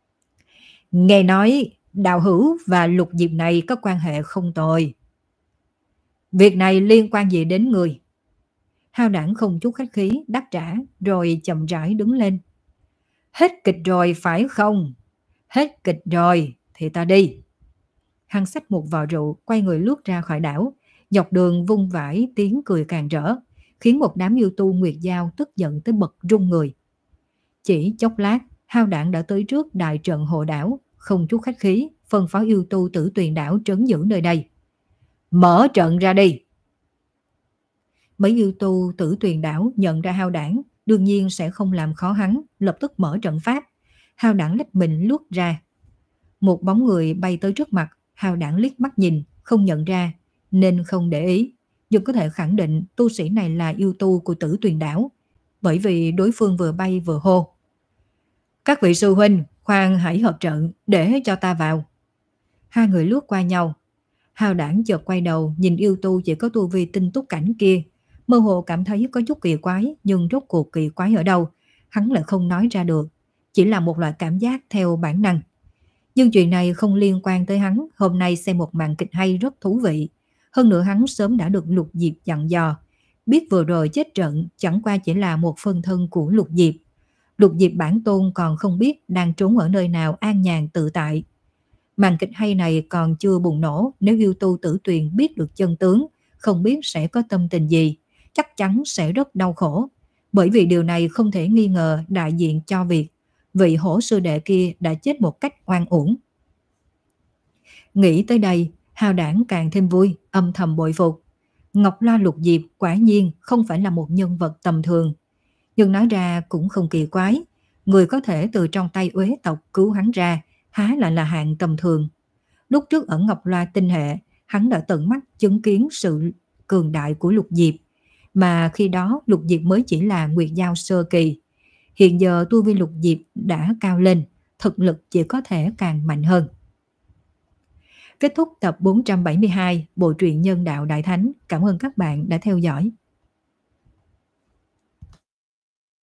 Nghe nói đạo hữu và Lục Diệp này có quan hệ không tồi. Việc này liên quan gì đến người? Hao Đảng không chút khách khí đáp trả, rồi chậm rãi đứng lên. Hết kịch rồi phải không? Hết kịch rồi thì ta đi. Hắn xách một vò rượu, quay người lướt ra khỏi đảo, dọc đường vung vãi tiếng cười càng rỡ, khiến một đám yêu tu nguyệt giao tức giận tới bật run người. Chỉ chốc lát, Hao Đảng đã tới trước đại trận hộ đảo, không chút khách khí, phân phó yêu tu Tử Tuyền đảo trấn giữ nơi đây. Mở trận ra đi. Mấy yêu tu Tử Tuyền đảo nhận ra Hao Đảng, đương nhiên sẽ không làm khó hắn, lập tức mở trận pháp. Hao Đảng lách mình lướt ra. Một bóng người bay tới trước mặt, Hao Đảng liếc mắt nhìn, không nhận ra, nên không để ý. Nhưng có thể khẳng định tu sĩ này là yêu tu của Tử Tuyền đảo, bởi vì đối phương vừa bay vừa hô. Các vị sư huynh, khoan hãy hợp trận để cho ta vào. Hai người lướt qua nhau. Hao Đảng chợt quay đầu nhìn yêu tu chỉ có tu vi tinh túc cảnh kia, mơ hồ cảm thấy có chút kỳ quái, nhưng rốt cuộc kỳ quái ở đâu, hắn lại không nói ra được, chỉ là một loại cảm giác theo bản năng. Nhưng chuyện này không liên quan tới hắn, hôm nay xem một màn kịch hay rất thú vị. Hơn nữa hắn sớm đã được Lục Diệp dặn dò, biết vừa rồi chết trận chẳng qua chỉ là một phân thân của Lục Diệp. Lục Diệp bản tôn còn không biết đang trốn ở nơi nào an nhàn tự tại. Màn kịch hay này còn chưa bùng nổ, nếu yêu tu Tử Tuyền biết được chân tướng, không biết sẽ có tâm tình gì, chắc chắn sẽ rất đau khổ. Bởi vì điều này không thể nghi ngờ đại diện cho việc vị hổ sư đệ kia đã chết một cách oan uổng. Nghĩ tới đây, Hao Đảng càng thêm vui, âm thầm bội phục. Ngọc Loa Lục Diệp quả nhiên không phải là một nhân vật tầm thường. Nhưng nói ra cũng không kỳ quái, người có thể từ trong tay uế tộc cứu hắn ra, há lại là hạng tầm thường. Lúc trước ở Ngọc Loa tinh hệ, hắn đã tận mắt chứng kiến sự cường đại của Lục Diệp, mà khi đó Lục Diệp mới chỉ là nguyệt giao sơ kỳ. Hiện giờ tu vi Lục Diệp đã cao lên, thực lực chỉ có thể càng mạnh hơn. Kết thúc tập bốn trăm bảy mươi hai Bộ truyện Nhân Đạo Đại Thánh. Cảm ơn các bạn đã theo dõi.